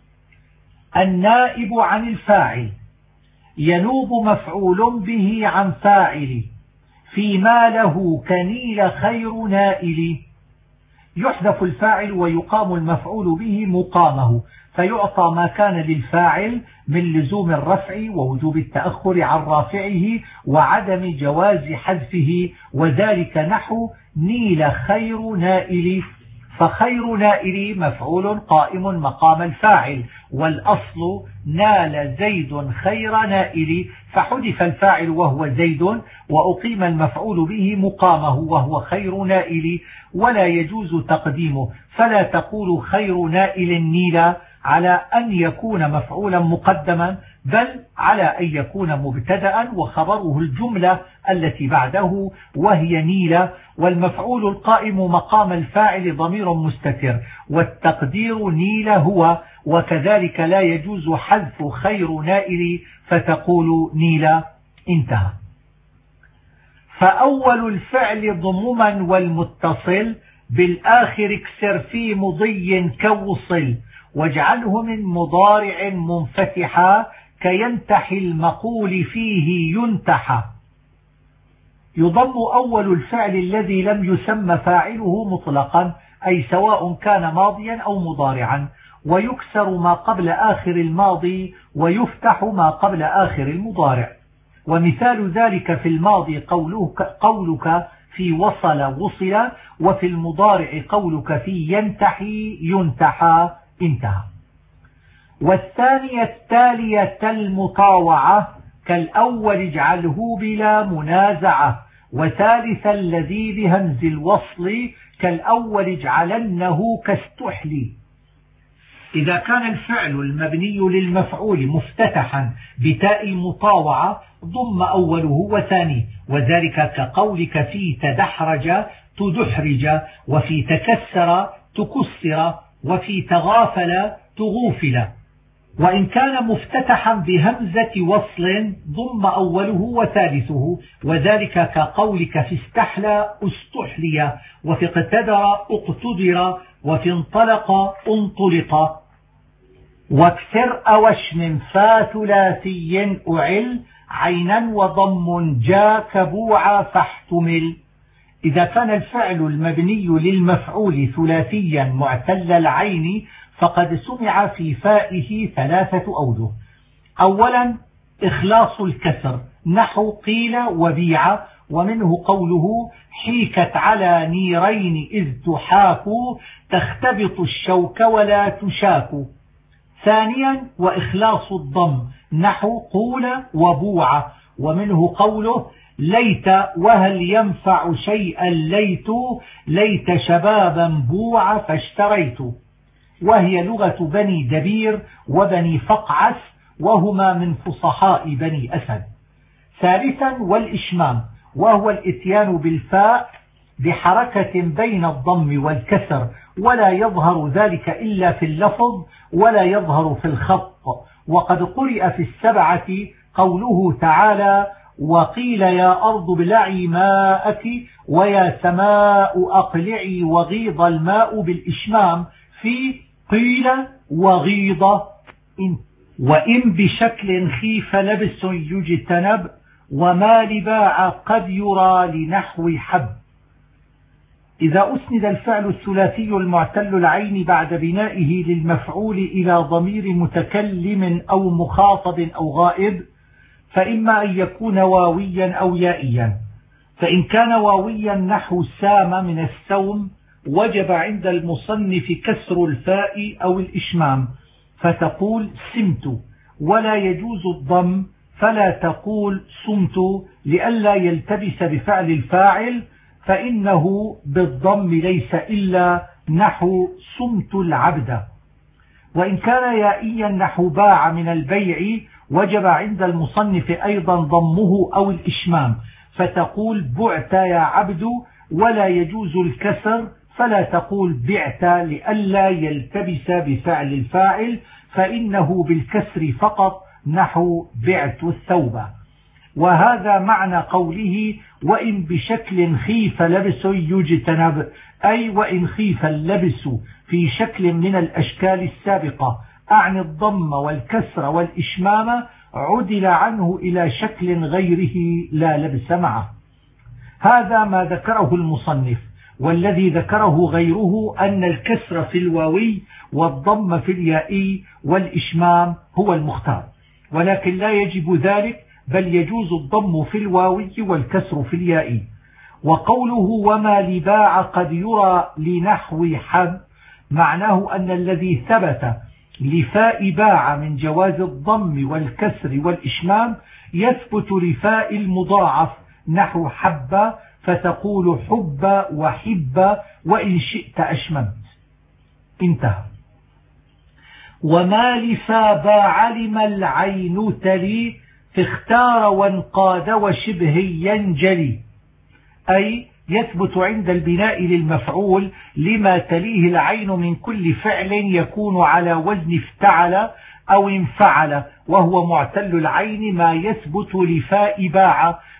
النائب عن الفاعل ينوب مفعول به عن فاعل فيما له كنيل خير نائل، يحذف الفاعل ويقام المفعول به مقامه، فيعطى ما كان للفاعل من لزوم الرفع ووجوب التأخر عن رافعه وعدم جواز حذفه، وذلك نحو نيل خير نائل، فخير نائل مفعول قائم مقام الفاعل، والأصل نال زيد خير نائل، فحذف الفاعل وهو زيد وأقيم المفعول به مقامه وهو خير نائل، ولا يجوز تقديمه، فلا تقول خير نائل نيلا على أن يكون مفعولا مقدما، بل على أن يكون مبتدأ وخبره الجملة التي بعده وهي نيلة، والمفعول القائم مقام الفاعل ضمير مستتر، والتقدير نيل هو، وكذلك لا يجوز حذف خير نائل فتقول نيلة. انتهى. فأول الفعل ضمما والمتصل بالآخر اكسر في مضي كوصل واجعله من مضارع منفتحا كينتحي المقول فيه ينتحى. يضم أول الفعل الذي لم يسمى فاعله مطلقا أي سواء كان ماضيا أو مضارعا، ويكسر ما قبل آخر الماضي ويفتح ما قبل آخر المضارع. ومثال ذلك في الماضي قولك في وصل وصل، وفي المضارع قولك في ينتحي ينتحى انتهى. والثانية التالية المطاوعة كالأول اجعله بلا منازعة، وثالث الذي بهمز الوصل كالأول اجعلنه كاستحلي. إذا كان الفعل المبني للمفعول مفتتحا بتاء المطاوعة ضم أوله وثانيه، وذلك كقولك في تدحرج تدحرج، وفي تكسر تكسر، وفي تغافل تغوفل. وإن كان مفتتحا بهمزة وصل ضم أوله وثالثه، وذلك كقولك في استحلى استحلي، وفي اقتدر اقتدر، وفي انطلق انطلق. واكسر أوشم فا ثلاثي أعل عينا وضم جا كبوعا فاحتمل. إذا كان الفعل المبني للمفعول ثلاثيا معتل العين فقد سمع في فائه ثلاثة أوجه. أولا إخلاص الكسر نحو قيل وبيع، ومنه قوله حيكت على نيرين إذ تحاك تختبط الشوك ولا تشاك. ثانيا وإخلاص الضم نحو قول وبوع، ومنه قوله ليت وهل ينفع شيئا ليت شبابا بوع فاشتريت، وهي لغة بني دبير وبني فقعس، وهما من فصحاء بني أسد. ثالثا والإشمام، وهو الإتيان بالفاء بحركة بين الضم والكسر، ولا يظهر ذلك إلا في اللفظ ولا يظهر في الخط. وقد قرئ في السبعة قوله تعالى وقيل يا أرض ابلعي ماءك ويا سماء أقلعي وغيض الماء بالإشمام في قيل وغيض. وإن بشكل خيف لبس يجتنب وما لباع قد يرى لنحو حب. إذا أسند الفعل الثلاثي المعتل العين بعد بنائه للمفعول إلى ضمير متكلم أو مخاطب أو غائب فإما أن يكون واويا أو يائيا. فإن كان واويا نحو سام من السوم وجب عند المصنف كسر الفاء أو الإشمام فتقول سمت، ولا يجوز الضم فلا تقول صمت لئلا يلتبس بفعل الفاعل، فإنه بالضم ليس إلا نحو صمت العبد. وإن كان يائيا نحو باع من البيع وجب عند المصنف أيضا ضمه أو الإشمام فتقول بعت يا عبد، ولا يجوز الكسر فلا تقول بعت لئلا يلتبس بفعل الفاعل، فإنه بالكسر فقط نحو بعت الثوب. وهذا معنى قوله وإن بشكل خيف لبس يجتنب، أي وإن خيف اللبس في شكل من الأشكال السابقة أعني الضم والكسر والإشمام عدل عنه إلى شكل غيره لا لبس معه. هذا ما ذكره المصنف، والذي ذكره غيره أن الكسر في الواوي والضم في اليائي والإشمام هو المختار، ولكن لا يجب ذلك بل يجوز الضم في الواوي والكسر في اليائي. وقوله وما لباع قد يرى لنحو حب معناه أن الذي ثبت لفاء باع من جواز الضم والكسر والإشمام يثبت لفاء المضاعف نحو حب، فتقول حب وحب وإن شئت أشممت. انتهى. وما لفا باع لم العين تلي فاختار وانقاد وشبه ينجلي، أي يثبت عند البناء للمفعول لما تليه العين من كل فعل يكون على وزن افتعل أو انفعل، وهو معتل العين ما يثبت لفاء باع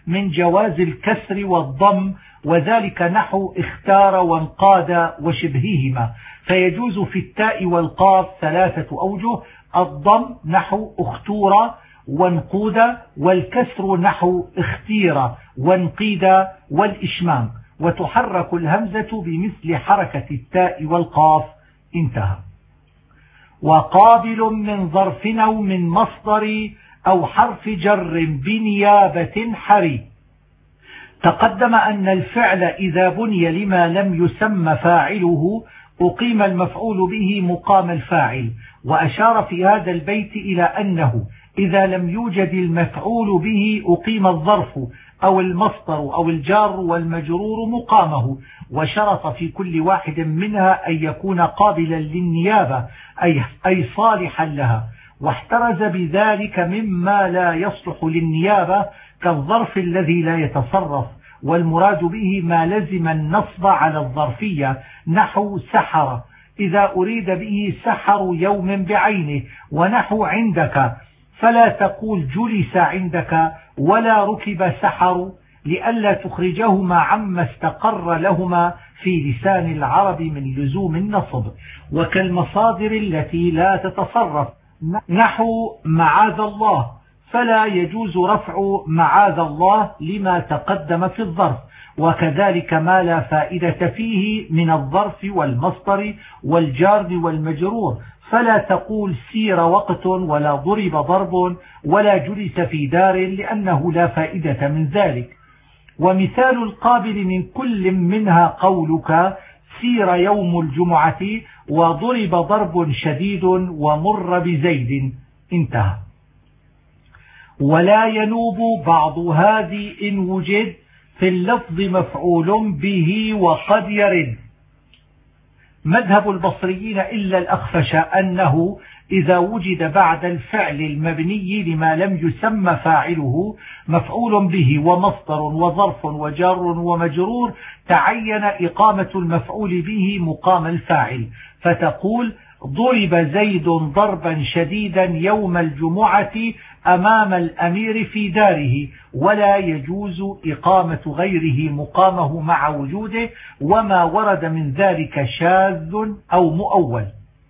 من جواز الكسر والضم، وذلك نحو اختار وانقاد وشبههما. فيجوز في التاء والقاف 3 أوجه: الضم نحو اختور وانقود، والكسر نحو اختير وانقيد، والإشمام، وتحرك الهمزة بمثل حركة التاء والقاف. انتهى. وقابل من ظرف أو من مصدر أو حرف جر بنيابة حري. تقدم أن الفعل إذا بني لما لم يسمى فاعله أقيم المفعول به مقام الفاعل، وأشار في هذا البيت إلى أنه إذا لم يوجد المفعول به أقيم الظرف أو المصدر أو الجار والمجرور مقامه، وشرط في كل واحد منها أن يكون قابلا للنيابة أي صالحا لها، واحترز بذلك مما لا يصلح للنيابة كالظرف الذي لا يتصرف، والمراد به ما لزم النصب على الظرفية نحو سحر إذا أريد به سحر يوم بعينه، ونحو عندك فلا تقول جلس عندك ولا ركب سحر لئلا تخرجهما عما استقر لهما في لسان العرب من لزوم النصب، وكالمصادر التي لا تتصرف نحو معاذ الله فلا يجوز رفع معاذ الله لما تقدم في الظرف، وكذلك ما لا فائدة فيه من الظرف والمصدر والجار والمجرور فلا تقول سير وقت ولا ضرب ضرب ولا جلس في دار لأنه لا فائدة من ذلك. ومثال القابل من كل منها قولك سير يوم الجمعة وضرب ضرب شديد ومر بزيد. انتهى. ولا ينوب بعض هذه إن وجد في اللفظ مفعول به وقد يرد. مذهب البصريين إلا الأخفش أنه إذا وجد بعد الفعل المبني لما لم يسمى فاعله مفعول به ومصدر وظرف وجار ومجرور تعين إقامة المفعول به مقام الفاعل، فتقول ضرب زيد ضربا شديدا يوم الجمعة أمام الأمير في داره، ولا يجوز إقامة غيره مقامه مع وجوده، وما ورد من ذلك شاذ أو مؤول.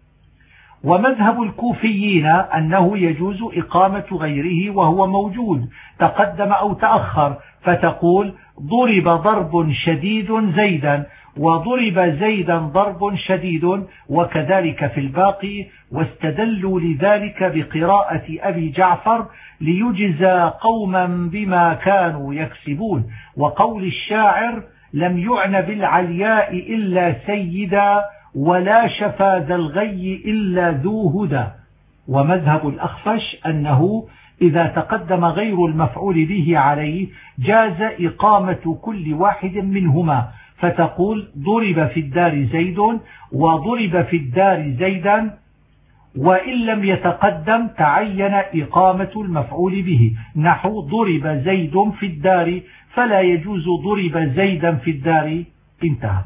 ومذهب الكوفيين أنه يجوز إقامة غيره وهو موجود تقدم أو تأخر، فتقول ضرب ضرب شديد زيدا وضرب زيدا ضرب شديد، وكذلك في الباقي. واستدلوا لذلك بقراءة أبي جعفر ليجزى قوما بما كانوا يكسبون، وقول الشاعر لم يعن بالعلياء إلا سيدا ولا شفا ذا الغي إلا ذو هدى. ومذهب الأخفش أنه إذا تقدم غير المفعول به عليه جاز إقامة كل واحد منهما، فتقول ضرب في الدار زيد وضرب في الدار زيدا، وإن لم يتقدم تعين إقامة المفعول به نحو ضرب زيد في الدار فلا يجوز ضرب زيدا في الدار. انتهى.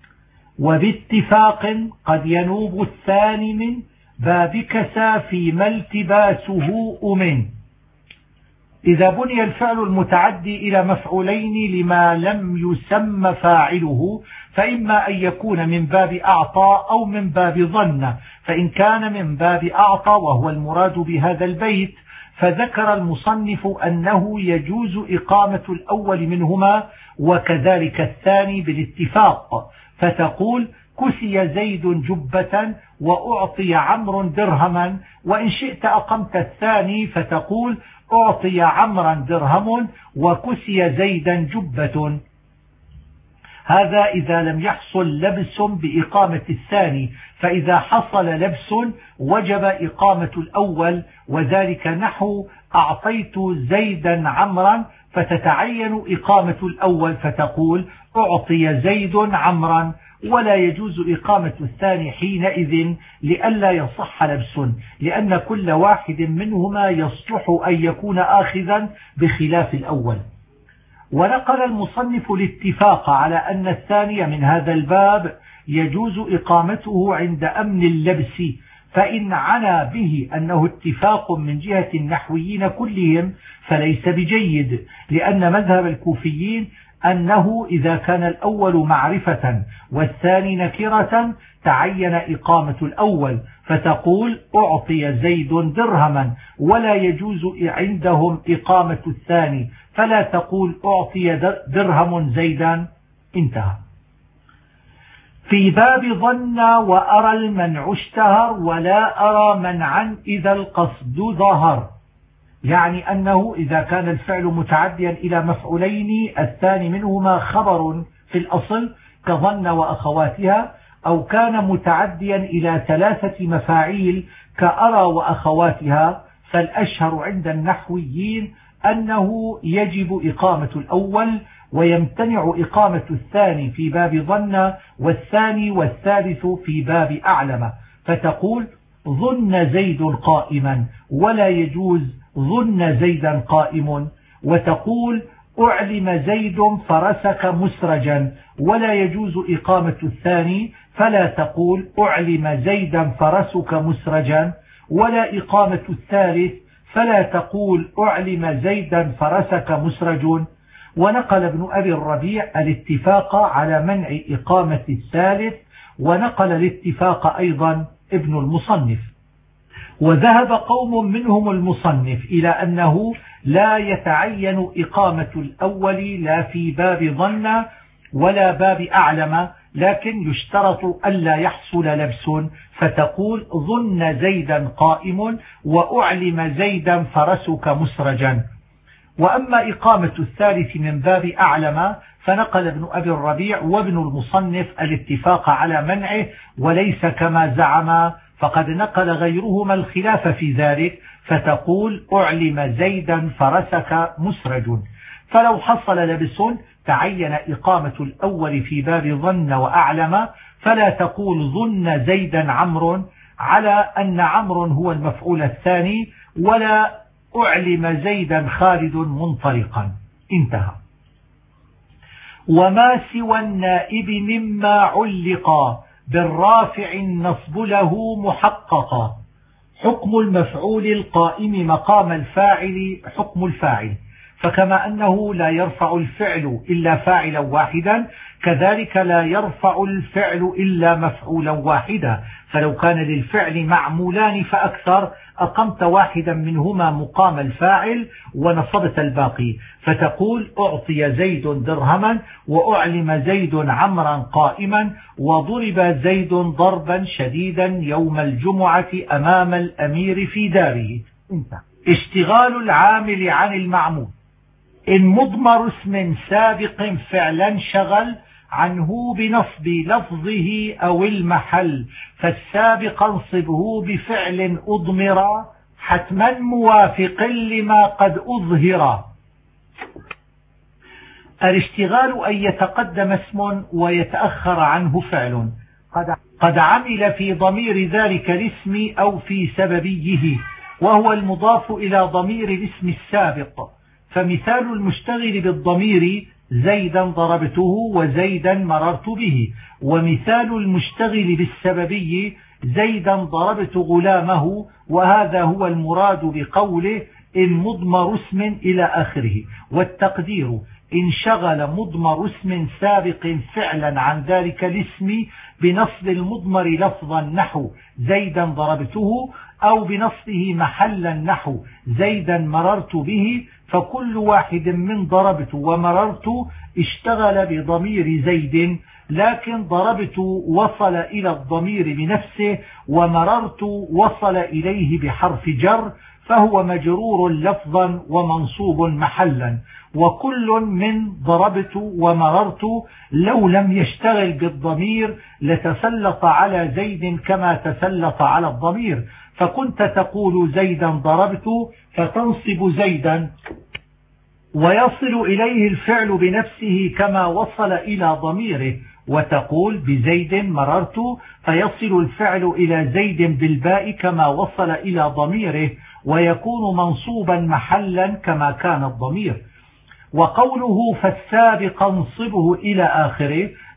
وباتفاق قد ينوب الثاني من باب كسى فيما التباسه أمن. إذا بني الفعل المتعدي إلى مفعولين لما لم يسمى فاعله فإما أن يكون من باب أعطى أو من باب ظن، فإن كان من باب أعطى وهو المراد بهذا البيت فذكر المصنف أنه يجوز إقامة الأول منهما وكذلك الثاني بالاتفاق، فتقول كسي زيد جبة وأعطي عمرو درهما، وإن شئت أقمت الثاني فتقول أعطي عمرا درهم وكسي زيدا جبة. هذا إذا لم يحصل لبس بإقامة الثاني، فإذا حصل لبس وجب إقامة الأول، وذلك نحو أعطيت زيدا عمرا فتتعين إقامة الأول فتقول أعطي زيد عمرا، ولا يجوز إقامة الثاني حينئذ لئلا يصح لبس، لأن كل واحد منهما يصلح أن يكون آخذا بخلاف الأول. ونقل المصنف الاتفاق على أن الثاني من هذا الباب يجوز إقامته عند أمن اللبس، فإن عنا به أنه اتفاق من جهة النحويين كلهم فليس بجيد، لأن مذهب الكوفيين أنه إذا كان الأول معرفة والثاني نكرة تعين إقامة الأول، فتقول أعطي زيد درهما، ولا يجوز عندهم إقامة الثاني، فلا تقول أعطي درهم زيدا. انتهى. في باب ظن وأرى المنع اشتهر ولا أرى منعا إذا القصد ظهر، يعني أنه إذا كان الفعل متعديا إلى مفعولين الثاني منهما خبر في الأصل كظن وأخواتها، أو كان متعديا إلى 3 مفاعيل كأرى وأخواتها، فالأشهر عند النحويين أنه يجب إقامة الأول ويمتنع إقامة الثاني في باب ظن، والثاني والثالث في باب أعلم، فتقول ظن زيد قائما، ولا يجوز ظن زيدا قائم، وتقول أعلم زيد فرسك مسرجا، ولا يجوز إقامة الثاني، فلا تقول أعلم زيدا فرسك مسرجا، ولا إقامة الثالث، فلا تقول أعلم زيدا فرسك مسرج. ونقل ابن أبي الربيع الاتفاق على منع إقامة الثالث، ونقل الاتفاق أيضا ابن المصنف. وذهب قوم منهم المصنف إلى أنه لا يتعين إقامة الأول لا في باب ظن ولا باب أعلم، لكن يشترط ألا يحصل لبس، فتقول ظن زيدا قائم وأعلم زيدا فرسك مسرجا. وأما إقامة الثالث من باب أعلم فنقل ابن أبي الربيع وابن المصنف الاتفاق على منعه، وليس كما زعم، فقد نقل غيرهما الخلاف في ذلك، فتقول أعلم زيدا فرسك مسرج. فلو حصل لبس تعين إقامة الأول في باب ظن وأعلم، فلا تقول ظن زيدا عمرو على أن عمرو هو المفعول الثاني، ولا أعلم زيدا خالد منطلقا. انتهى. وما سوى النائب مما علقا بالرافع النصب له محققا. حكم المفعول القائم مقام الفاعل حكم الفاعل، فكما أنه لا يرفع الفعل إلا فاعلا واحدا، كذلك لا يرفع الفعل إلا مفعولا واحدا، فلو كان للفعل معمولان فأكثر أقمت واحدا منهما مقام الفاعل ونصبت الباقي، فتقول أعطي زيد درهما، وأعلم زيد عمرا قائما، وضرب زيد ضربا شديدا يوم الجمعة أمام الأمير في داره. اشتغال العامل عن المعمول. إن مضمر اسم سابق فعلا شغل عنه بنصب لفظه أو المحل، فالسابق انصبه بفعل أضمر حتما موافق لما قد أظهر. الاشتغال أن يتقدم اسم ويتأخر عنه فعل قد عمل في ضمير ذلك الاسم أو في سببيه، وهو المضاف إلى ضمير الاسم السابق. فمثال المشتغل بالضمير زيدا ضربته وزيدا مررت به، ومثال المشتغل بالسببي زيدا ضربت غلامه، وهذا هو المراد بقوله إن مضمر اسم إلى آخره. والتقدير إن شغل مضمر اسم سابق فعلا عن ذلك الاسم بنصب المضمر لفظا نحو زيدا ضربته، أو بنصبه محلا نحو زيدا مررت به، فكل واحد من ضربت ومررت اشتغل بضمير زيد، لكن ضربت وصل إلى الضمير بنفسه، ومررت وصل إليه بحرف جر، فهو مجرور لفظا ومنصوب محلا. وكل من ضربت ومررت لو لم يشتغل بالضمير لتسلط على زيد كما تسلط على الضمير، فكنت تقول زيدا ضربت فتنصب زيدا، ويصل إليه الفعل بنفسه كما وصل إلى ضميره، وتقول بزيد مررت فيصل الفعل إلى زيد بالباء كما وصل إلى ضميره، ويكون منصوبا محلا كما كان الضمير. وقوله فالسابق انصبه إلى آخره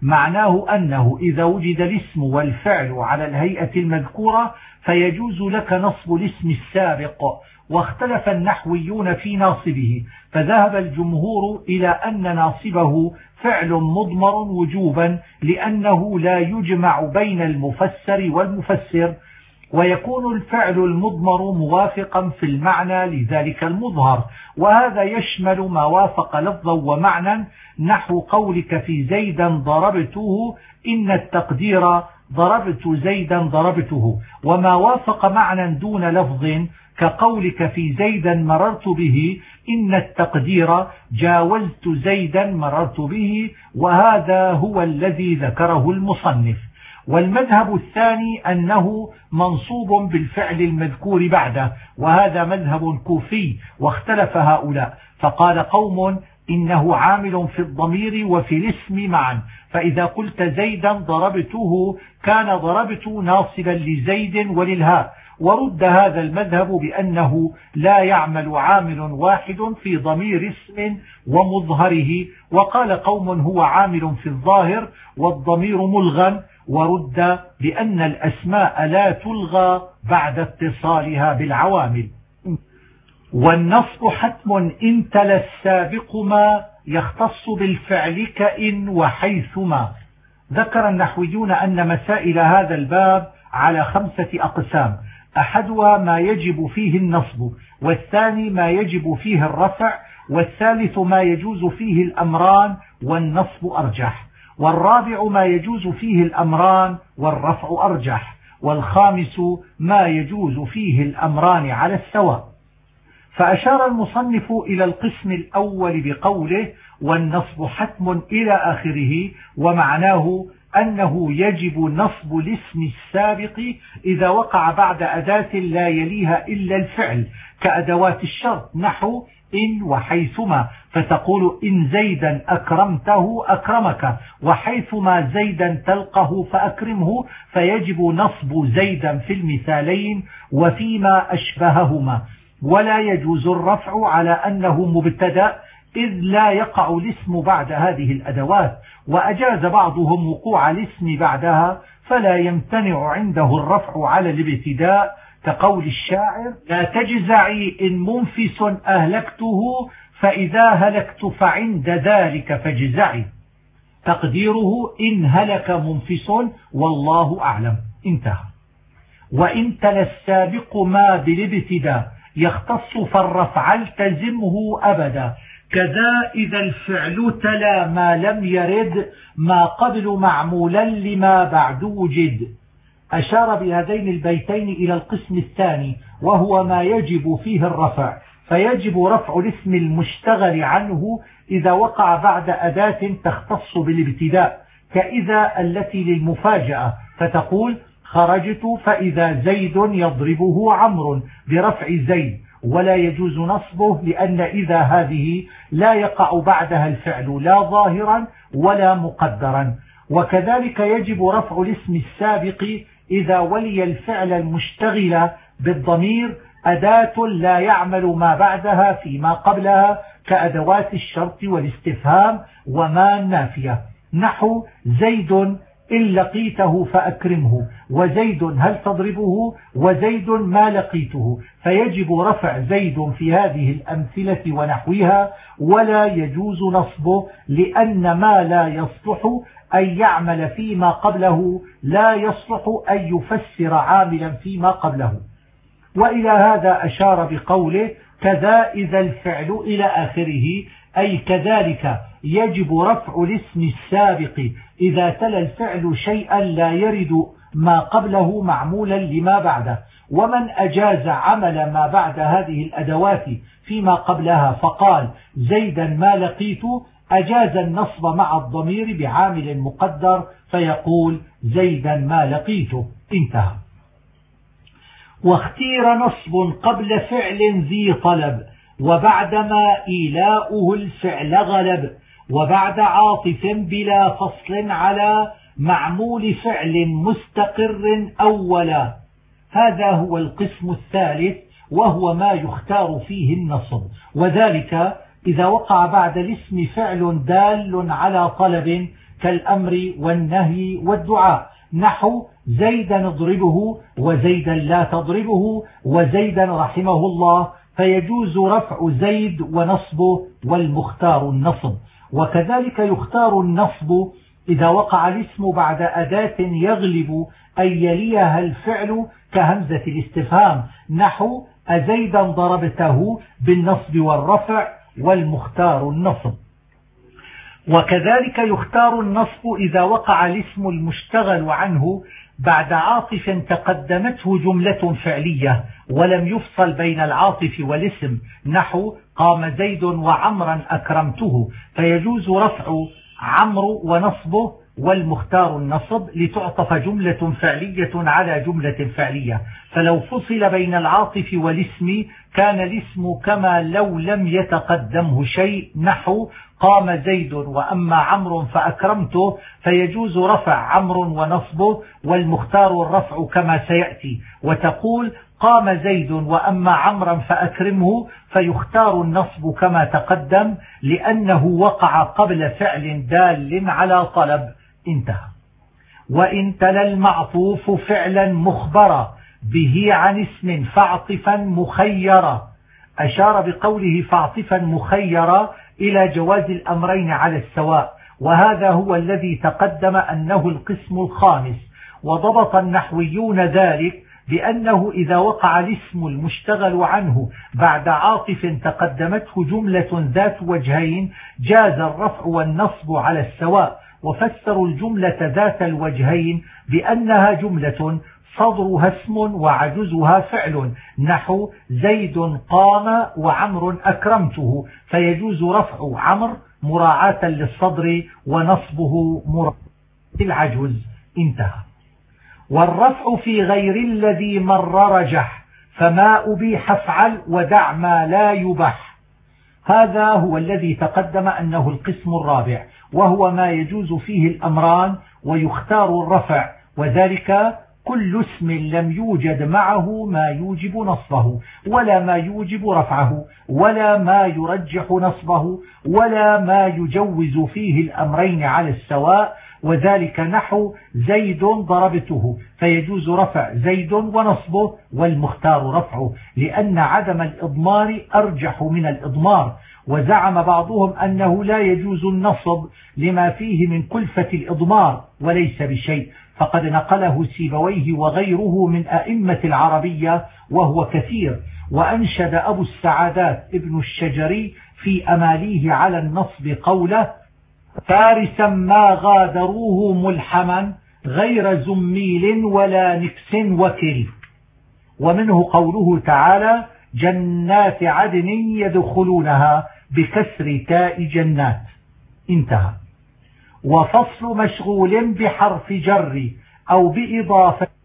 معناه أنه إذا وجد الاسم والفعل على الهيئة المذكورة فيجوز لك نصب الاسم السابق. واختلف النحويون في ناصبه، فذهب الجمهور إلى أن ناصبه فعل مضمر وجوبا، لأنه لا يجمع بين المفسر والمفسر، ويكون الفعل المضمر موافقا في المعنى لذلك المظهر، وهذا يشمل ما وافق لفظا ومعنى، نحو قولك في زيدا ضربته، إن التقدير ضربت زيدا ضربته، وما وافق معنى دون لفظ كقولك في زيدا مررت به، إن التقدير جاوزت زيدا مررت به، وهذا هو الذي ذكره المصنف. والمذهب الثاني أنه منصوب بالفعل المذكور بعده، وهذا مذهب كوفي، واختلف هؤلاء، فقال قوم إنه عامل في الضمير وفي الاسم معا، فإذا قلت زيدا ضربته كان ضربت ناصبا لزيد وللهاء، ورد هذا المذهب بأنه لا يعمل عامل واحد في ضمير اسم ومظهره، وقال قوم هو عامل في الظاهر والضمير ملغى، ورد بأن الأسماء لا تلغى بعد اتصالها بالعوامل. والنصب حتم إن تلا السابق ما يختص بالفعل كإن وحيثما. ذكر النحويون أن مسائل هذا الباب على 5 أقسام، أحدها ما يجب فيه النصب، والثاني ما يجب فيه الرفع، والثالث ما يجوز فيه الأمران والنصب أرجح، والرابع ما يجوز فيه الأمران والرفع أرجح، والخامس ما يجوز فيه الأمران على السواء. فأشار المصنف إلى القسم الأول بقوله والنصب حتم إلى آخره، ومعناه أنه يجب نصب الاسم السابق إذا وقع بعد أداة لا يليها إلا الفعل كأدوات الشرط، نحو إن وحيثما، فتقول إن زيدا أكرمته أكرمك، وحيثما زيدا تلقه فأكرمه، فيجب نصب زيدا في المثالين وفيما أشبههما. ولا يجوز الرفع على أنه مبتدأ، إذ لا يقع الاسم بعد هذه الأدوات، وأجاز بعضهم وقوع الاسم بعدها، فلا يمتنع عنده الرفع على الابتداء، كقول الشاعر لا تجزعي إن منفس أهلكته، فإذا هلكت فعند ذلك فاجزعي، تقديره إن هلك منفس والله أعلم. انتهى. وإن تلا السابق ما بالابتداء يختص فالرفع التزمه أبدا، كذا إذا الفعل تلا ما لم يرد ما قبل معمولا لما بعد وجد. أشار بهذين البيتين إلى القسم الثاني، وهو ما يجب فيه الرفع، فيجب رفع الاسم المشتغل عنه إذا وقع بعد أداة تختص بالابتداء، كإذا التي للمفاجأة، فتقول خرجت فإذا زيد يضربه عمرو برفع زيد، ولا يجوز نصبه لأن إذا هذه لا يقع بعدها الفعل لا ظاهرا ولا مقدرا. وكذلك يجب رفع الاسم السابق إذا ولي الفعل المشتغل بالضمير أداة لا يعمل ما بعدها فيما قبلها كأدوات الشرط والاستفهام وما النافية، نحو زيد إن لقيته فأكرمه، وزيد هل تضربه، وزيد ما لقيته، فيجب رفع زيد في هذه الأمثلة ونحوها، ولا يجوز نصبه لأن ما لا يصلح أن يعمل فيما قبله لا يصلح أن يفسر عاملا فيما قبله. وإلى هذا أشار بقوله كذا إذا الفعل إلى آخره، أي كذلك يجب رفع الاسم السابق إذا تلا الفعل شيئا لا يرد ما قبله معمولا لما بعده. ومن أجاز عمل ما بعد هذه الأدوات فيما قبلها فقال زيدا ما لقيت، أجاز النصب مع الضمير بعامل مقدر، فيقول زيدا ما لقيته. انتهى. واختير نصب قبل فعل ذي طلب، وبعدما إيلاؤه الفعل غلب، وبعد عاطف بلا فصل على معمول فعل مستقر أولا. هذا هو القسم الثالث، وهو ما يختار فيه النصب، وذلك إذا وقع بعد الاسم فعل دال على طلب كالأمر والنهي والدعاء، نحو زيدا اضربه وزيدا لا تضربه وزيدا رحمه الله، فيجوز رفع زيد ونصبه والمختار النصب. وكذلك يختار النصب إذا وقع الاسم بعد أداة يغلب أن يليها الفعل كهمزة الاستفهام، نحو أزيدا ضربته بالنصب والرفع والمختار النصب. وكذلك يختار النصب إذا وقع الاسم المشتغل عنه بعد عاطف تقدمته جملة فعلية ولم يفصل بين العاطف والاسم، نحو قام زيد وعمرا أكرمته، فيجوز رفع عمرو ونصبه والمختار النصب لتعطف جملة فعلية على جملة فعلية. فلو فصل بين العاطف والاسم كان الاسم كما لو لم يتقدمه شيء، نحو قام زيد وأما عمرو فأكرمته، فيجوز رفع عمرو ونصبه والمختار الرفع كما سيأتي، وتقول قام زيد وأما عمرا فأكرمه، فيختار النصب كما تقدم لأنه وقع قبل فعل دال على طلب. انتهى. وإن تلا المعطوف فعلا مخبرا به عن اسم فاعطفا مخيرا، أشار بقوله فاعطفا مخيرا إلى جواز الأمرين على السواء، وهذا هو الذي تقدم أنه القسم الخامس. وضبط النحويون ذلك بأنه إذا وقع الاسم المشتغل عنه بعد عاطف تقدمته جملة ذات وجهين جاز الرفع والنصب على السواء، وفسروا الجملة ذات الوجهين بأنها جملة صدرها اسم وعجزها فعل، نحو زيد قام وعمر أكرمته، فيجوز رفع عمر مراعاة للصدر ونصبه مراعاة للعجز. انتهى. والرفع في غير الذي مر رجح، فما أبيح افعل ودع ما لا يبح. هذا هو الذي تقدم أنه القسم الرابع، وهو ما يجوز فيه الأمران ويختار الرفع، وذلك كل اسم لم يوجد معه ما يوجب نصبه ولا ما يوجب رفعه ولا ما يرجح نصبه ولا ما يجوز فيه الأمرين على السواء، وذلك نحو زيد ضربته، فيجوز رفع زيد ونصبه والمختار رفعه، لأن عدم الإضمار أرجح من الإضمار. وزعم بعضهم أنه لا يجوز النصب لما فيه من كلفة الإضمار وليس بشيء، فقد نقله سيبويه وغيره من أئمة العربية وهو كثير. وأنشد أبو السعادات ابن الشجري في أماليه على النصب قوله فارسا ما غادروه ملحما غير زميل ولا نكس وكل. ومنه قوله تعالى جنات عدن يدخلونها بكسر تاء جنات. انتهى. وفصل مشغول بحرف جر أو بإضافة